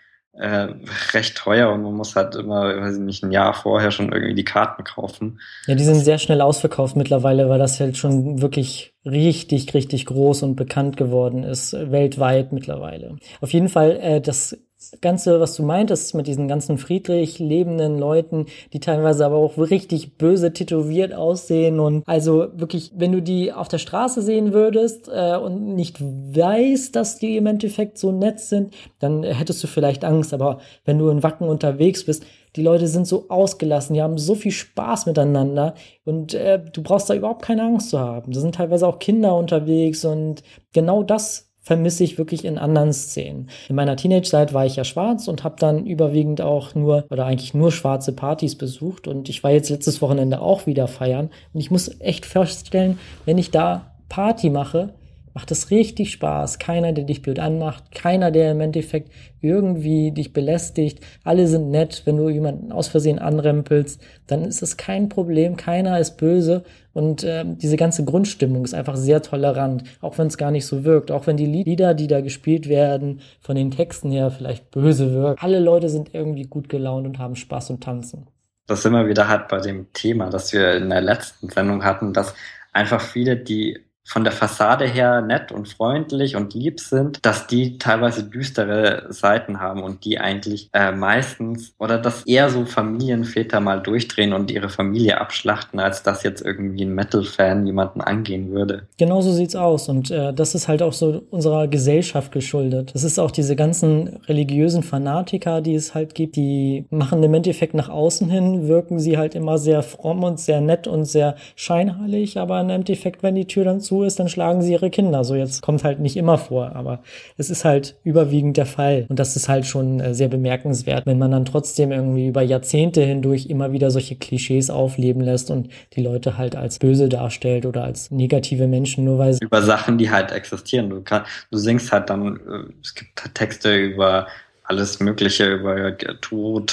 recht teuer und man muss halt immer, weiß ich nicht, ein Jahr vorher schon irgendwie die Karten kaufen. Ja, die sind sehr schnell ausverkauft mittlerweile, weil das halt schon wirklich richtig, richtig groß und bekannt geworden ist, weltweit mittlerweile. Auf jeden Fall, das Ganze, was du meintest, mit diesen ganzen friedlich lebenden Leuten, die teilweise aber auch richtig böse tätowiert aussehen und also wirklich, wenn du die auf der Straße sehen würdest und nicht weißt, dass die im Endeffekt so nett sind, dann hättest du vielleicht Angst, aber wenn du in Wacken unterwegs bist, die Leute sind so ausgelassen, die haben so viel Spaß miteinander und du brauchst da überhaupt keine Angst zu haben. Da sind teilweise auch Kinder unterwegs und genau das vermisse ich wirklich in anderen Szenen. In meiner Teenage-Zeit war ich ja schwarz und habe dann überwiegend auch nur oder eigentlich nur schwarze Partys besucht und ich war jetzt letztes Wochenende auch wieder feiern und ich muss echt feststellen, wenn ich da Party mache, macht es richtig Spaß. Keiner, der dich blöd anmacht, keiner, der im Endeffekt irgendwie dich belästigt. Alle sind nett. Wenn du jemanden aus Versehen anrempelst, dann ist es kein Problem. Keiner ist böse. Und diese ganze Grundstimmung ist einfach sehr tolerant, auch wenn es gar nicht so wirkt. Auch wenn die Lieder, die da gespielt werden, von den Texten her vielleicht böse wirken. Alle Leute sind irgendwie gut gelaunt und haben Spaß und tanzen. Das sind wir wieder halt bei dem Thema, das wir in der letzten Sendung hatten, dass einfach viele, die von der Fassade her nett und freundlich und lieb sind, dass die teilweise düstere Seiten haben und die eigentlich meistens oder dass eher so Familienväter mal durchdrehen und ihre Familie abschlachten, als dass jetzt irgendwie ein Metal-Fan jemanden angehen würde. Genau so sieht's aus und das ist halt auch so unserer Gesellschaft geschuldet. Das ist auch diese ganzen religiösen Fanatiker, die es halt gibt, die machen im Endeffekt nach außen hin, wirken sie halt immer sehr fromm und sehr nett und sehr scheinheilig, aber im Endeffekt, wenn die Tür dann zu ist, dann schlagen sie ihre Kinder. So, jetzt kommt halt nicht immer vor, aber es ist halt überwiegend der Fall. Und das ist halt schon sehr bemerkenswert, wenn man dann trotzdem irgendwie über Jahrzehnte hindurch immer wieder solche Klischees aufleben lässt und die Leute halt als böse darstellt oder als negative Menschen, nur weil sie über Sachen, die halt existieren. Du singst halt dann, es gibt halt Texte über alles Mögliche, über Tod,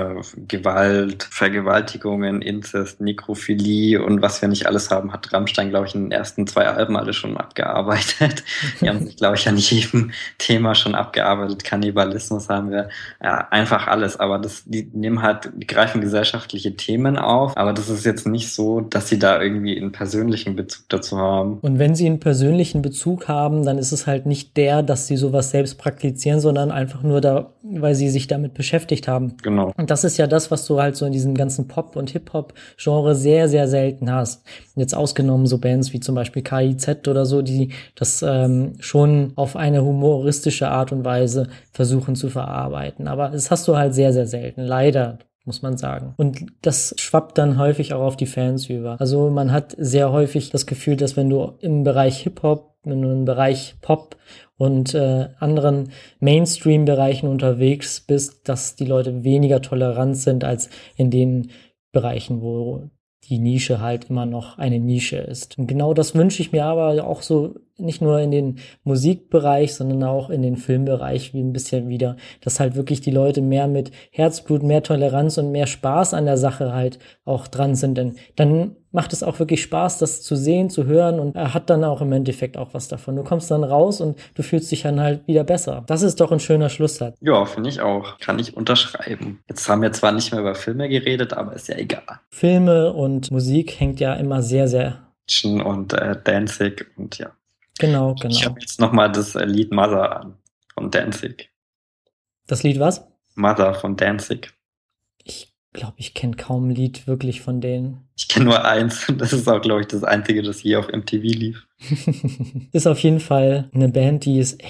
Gewalt, Vergewaltigungen, Inzest, Nekrophilie und was wir nicht alles haben, hat Rammstein, glaube ich, in den ersten 2 Alben alle schon abgearbeitet. Die haben sich, glaube ich, an jedem Thema schon abgearbeitet. Kannibalismus haben wir, ja, einfach alles. Aber die greifen gesellschaftliche Themen auf, aber das ist jetzt nicht so, dass sie da irgendwie einen persönlichen Bezug dazu haben. Und wenn sie einen persönlichen Bezug haben, dann ist es halt nicht dass sie sowas selbst praktizieren, sondern einfach nur weil sie sich damit beschäftigt haben. Genau. Und das ist ja das, was du halt so in diesem ganzen Pop- und Hip-Hop-Genre sehr, sehr selten hast. Jetzt ausgenommen so Bands wie zum Beispiel KIZ oder so, die das schon auf eine humoristische Art und Weise versuchen zu verarbeiten. Aber das hast du halt sehr, sehr selten. Leider, muss man sagen. Und das schwappt dann häufig auch auf die Fans über. Also man hat sehr häufig das Gefühl, dass wenn du im Bereich Hip-Hop, wenn du im Bereich Pop und anderen Mainstream-Bereichen unterwegs bist, dass die Leute weniger tolerant sind als in den Bereichen, wo die Nische halt immer noch eine Nische ist. Und genau das wünsche ich mir aber auch so nicht nur in den Musikbereich, sondern auch in den Filmbereich wie ein bisschen wieder, dass halt wirklich die Leute mehr mit Herzblut, mehr Toleranz und mehr Spaß an der Sache halt auch dran sind. Denn dann macht es auch wirklich Spaß, das zu sehen, zu hören und er hat dann auch im Endeffekt auch was davon. Du kommst dann raus und du fühlst dich dann halt wieder besser. Das ist doch ein schöner Schlusssatz. Ja, finde ich auch. Kann ich unterschreiben. Jetzt haben wir zwar nicht mehr über Filme geredet, aber ist ja egal. Filme und Musik hängt ja immer sehr, sehr... Und Danzig und ja. Genau. Ich habe jetzt nochmal das Lied Mother an von Danzig. Das Lied was? Mother von Danzig. Ich glaube, ich kenne kaum ein Lied wirklich von denen. Ich kenne nur eins und das ist auch, glaube ich, das einzige, das je auf MTV lief. Ist auf jeden Fall eine Band, die ist echt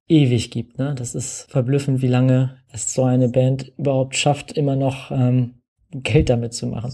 ewig gibt. Ne? Das ist verblüffend, wie lange es so eine Band überhaupt schafft, immer noch Geld damit zu machen.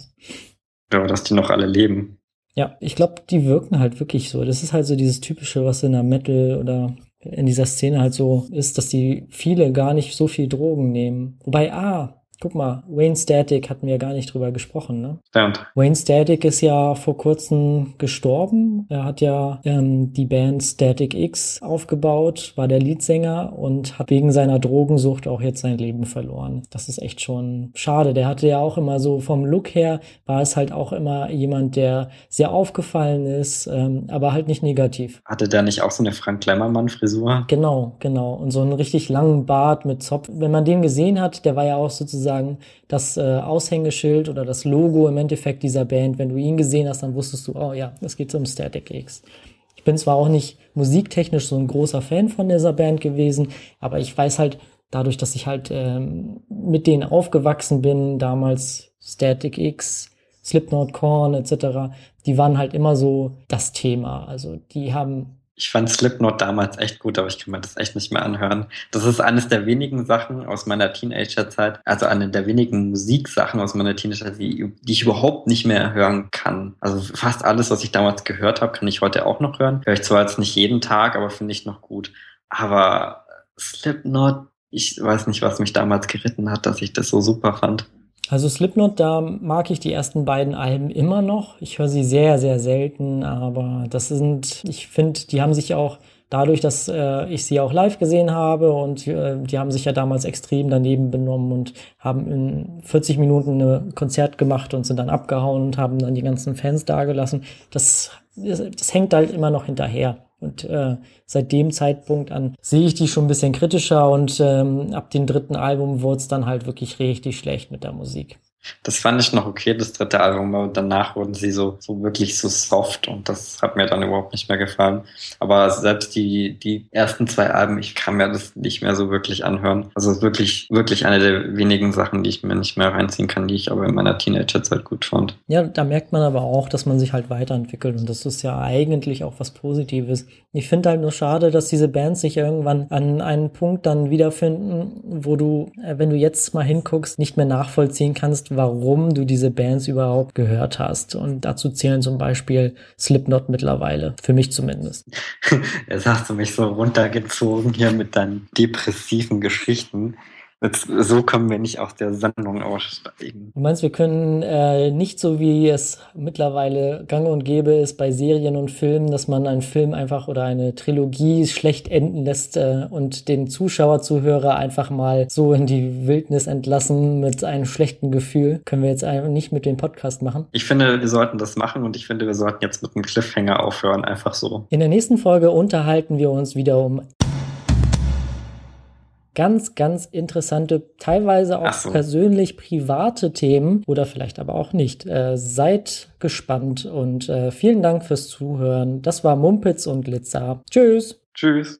Ja, dass die noch alle leben. Ja, ich glaube, die wirken halt wirklich so. Das ist halt so dieses Typische, was in der Metal oder in dieser Szene halt so ist, dass die viele gar nicht so viel Drogen nehmen. Wobei, guck mal, Wayne Static hatten wir gar nicht drüber gesprochen, ne? Stimmt. Wayne Static ist ja vor kurzem gestorben. Er hat ja die Band Static X aufgebaut, war der Leadsänger und hat wegen seiner Drogensucht auch jetzt sein Leben verloren. Das ist echt schon schade. Der hatte ja auch immer so vom Look her, war es halt auch immer jemand, der sehr aufgefallen ist, aber halt nicht negativ. Hatte der nicht auch so eine Frank-Klemmermann-Frisur? Genau. Und so einen richtig langen Bart mit Zopf. Wenn man den gesehen hat, der war ja auch sozusagen das Aushängeschild oder das Logo im Endeffekt dieser Band. Wenn du ihn gesehen hast, dann wusstest du, oh ja, es geht um Static X. Ich bin zwar auch nicht musiktechnisch so ein großer Fan von dieser Band gewesen, aber ich weiß halt dadurch, dass ich halt mit denen aufgewachsen bin, damals Static X, Slipknot, Korn etc., die waren halt immer so das Thema. Also die haben... Ich fand Slipknot damals echt gut, aber ich kann mir das echt nicht mehr anhören. Das ist eines der wenigen Sachen aus meiner Teenagerzeit, also eine der wenigen Musiksachen aus meiner Teenagerzeit, die ich überhaupt nicht mehr hören kann. Also fast alles, was ich damals gehört habe, kann ich heute auch noch hören. Höre ich zwar jetzt nicht jeden Tag, aber finde ich noch gut. Aber Slipknot, ich weiß nicht, was mich damals geritten hat, dass ich das so super fand. Also Slipknot, da mag ich die ersten beiden Alben immer noch. Ich höre sie sehr, sehr selten, aber ich finde, die haben sich auch dadurch, dass ich sie auch live gesehen habe und die haben sich ja damals extrem daneben benommen und haben in 40 Minuten ein Konzert gemacht und sind dann abgehauen und haben dann die ganzen Fans dagelassen. Das hängt halt immer noch hinterher. Und seit dem Zeitpunkt an sehe ich die schon ein bisschen kritischer und ab dem dritten Album wurde es dann halt wirklich richtig schlecht mit der Musik. Das fand ich noch okay, das dritte Album, aber danach wurden sie so wirklich so soft und das hat mir dann überhaupt nicht mehr gefallen. Aber selbst die ersten zwei Alben, ich kann mir das nicht mehr so wirklich anhören. Also es ist wirklich eine der wenigen Sachen, die ich mir nicht mehr reinziehen kann, die ich aber in meiner Teenagerzeit gut fand. Ja, da merkt man aber auch, dass man sich halt weiterentwickelt und das ist ja eigentlich auch was Positives. Ich finde halt nur schade, dass diese Bands sich irgendwann an einen Punkt dann wiederfinden, wo du, wenn du jetzt mal hinguckst, nicht mehr nachvollziehen kannst, warum du diese Bands überhaupt gehört hast. Und dazu zählen zum Beispiel Slipknot mittlerweile, für mich zumindest. Jetzt hast du mich so runtergezogen hier mit deinen depressiven Geschichten. So können wir nicht aus der Sendung aussteigen. Du meinst, wir können nicht so, wie es mittlerweile gang und gäbe ist bei Serien und Filmen, dass man einen Film einfach oder eine Trilogie schlecht enden lässt und den Zuschauer, einfach mal so in die Wildnis entlassen mit einem schlechten Gefühl. Können wir jetzt nicht mit dem Podcast machen? Ich finde, wir sollten das machen und ich finde, wir sollten jetzt mit einem Cliffhanger aufhören, einfach so. In der nächsten Folge unterhalten wir uns wieder um ganz, ganz interessante, teilweise auch persönlich private Themen oder vielleicht aber auch nicht. Seid gespannt und vielen Dank fürs Zuhören. Das war Mumpitz und Glitzer. Tschüss. Tschüss.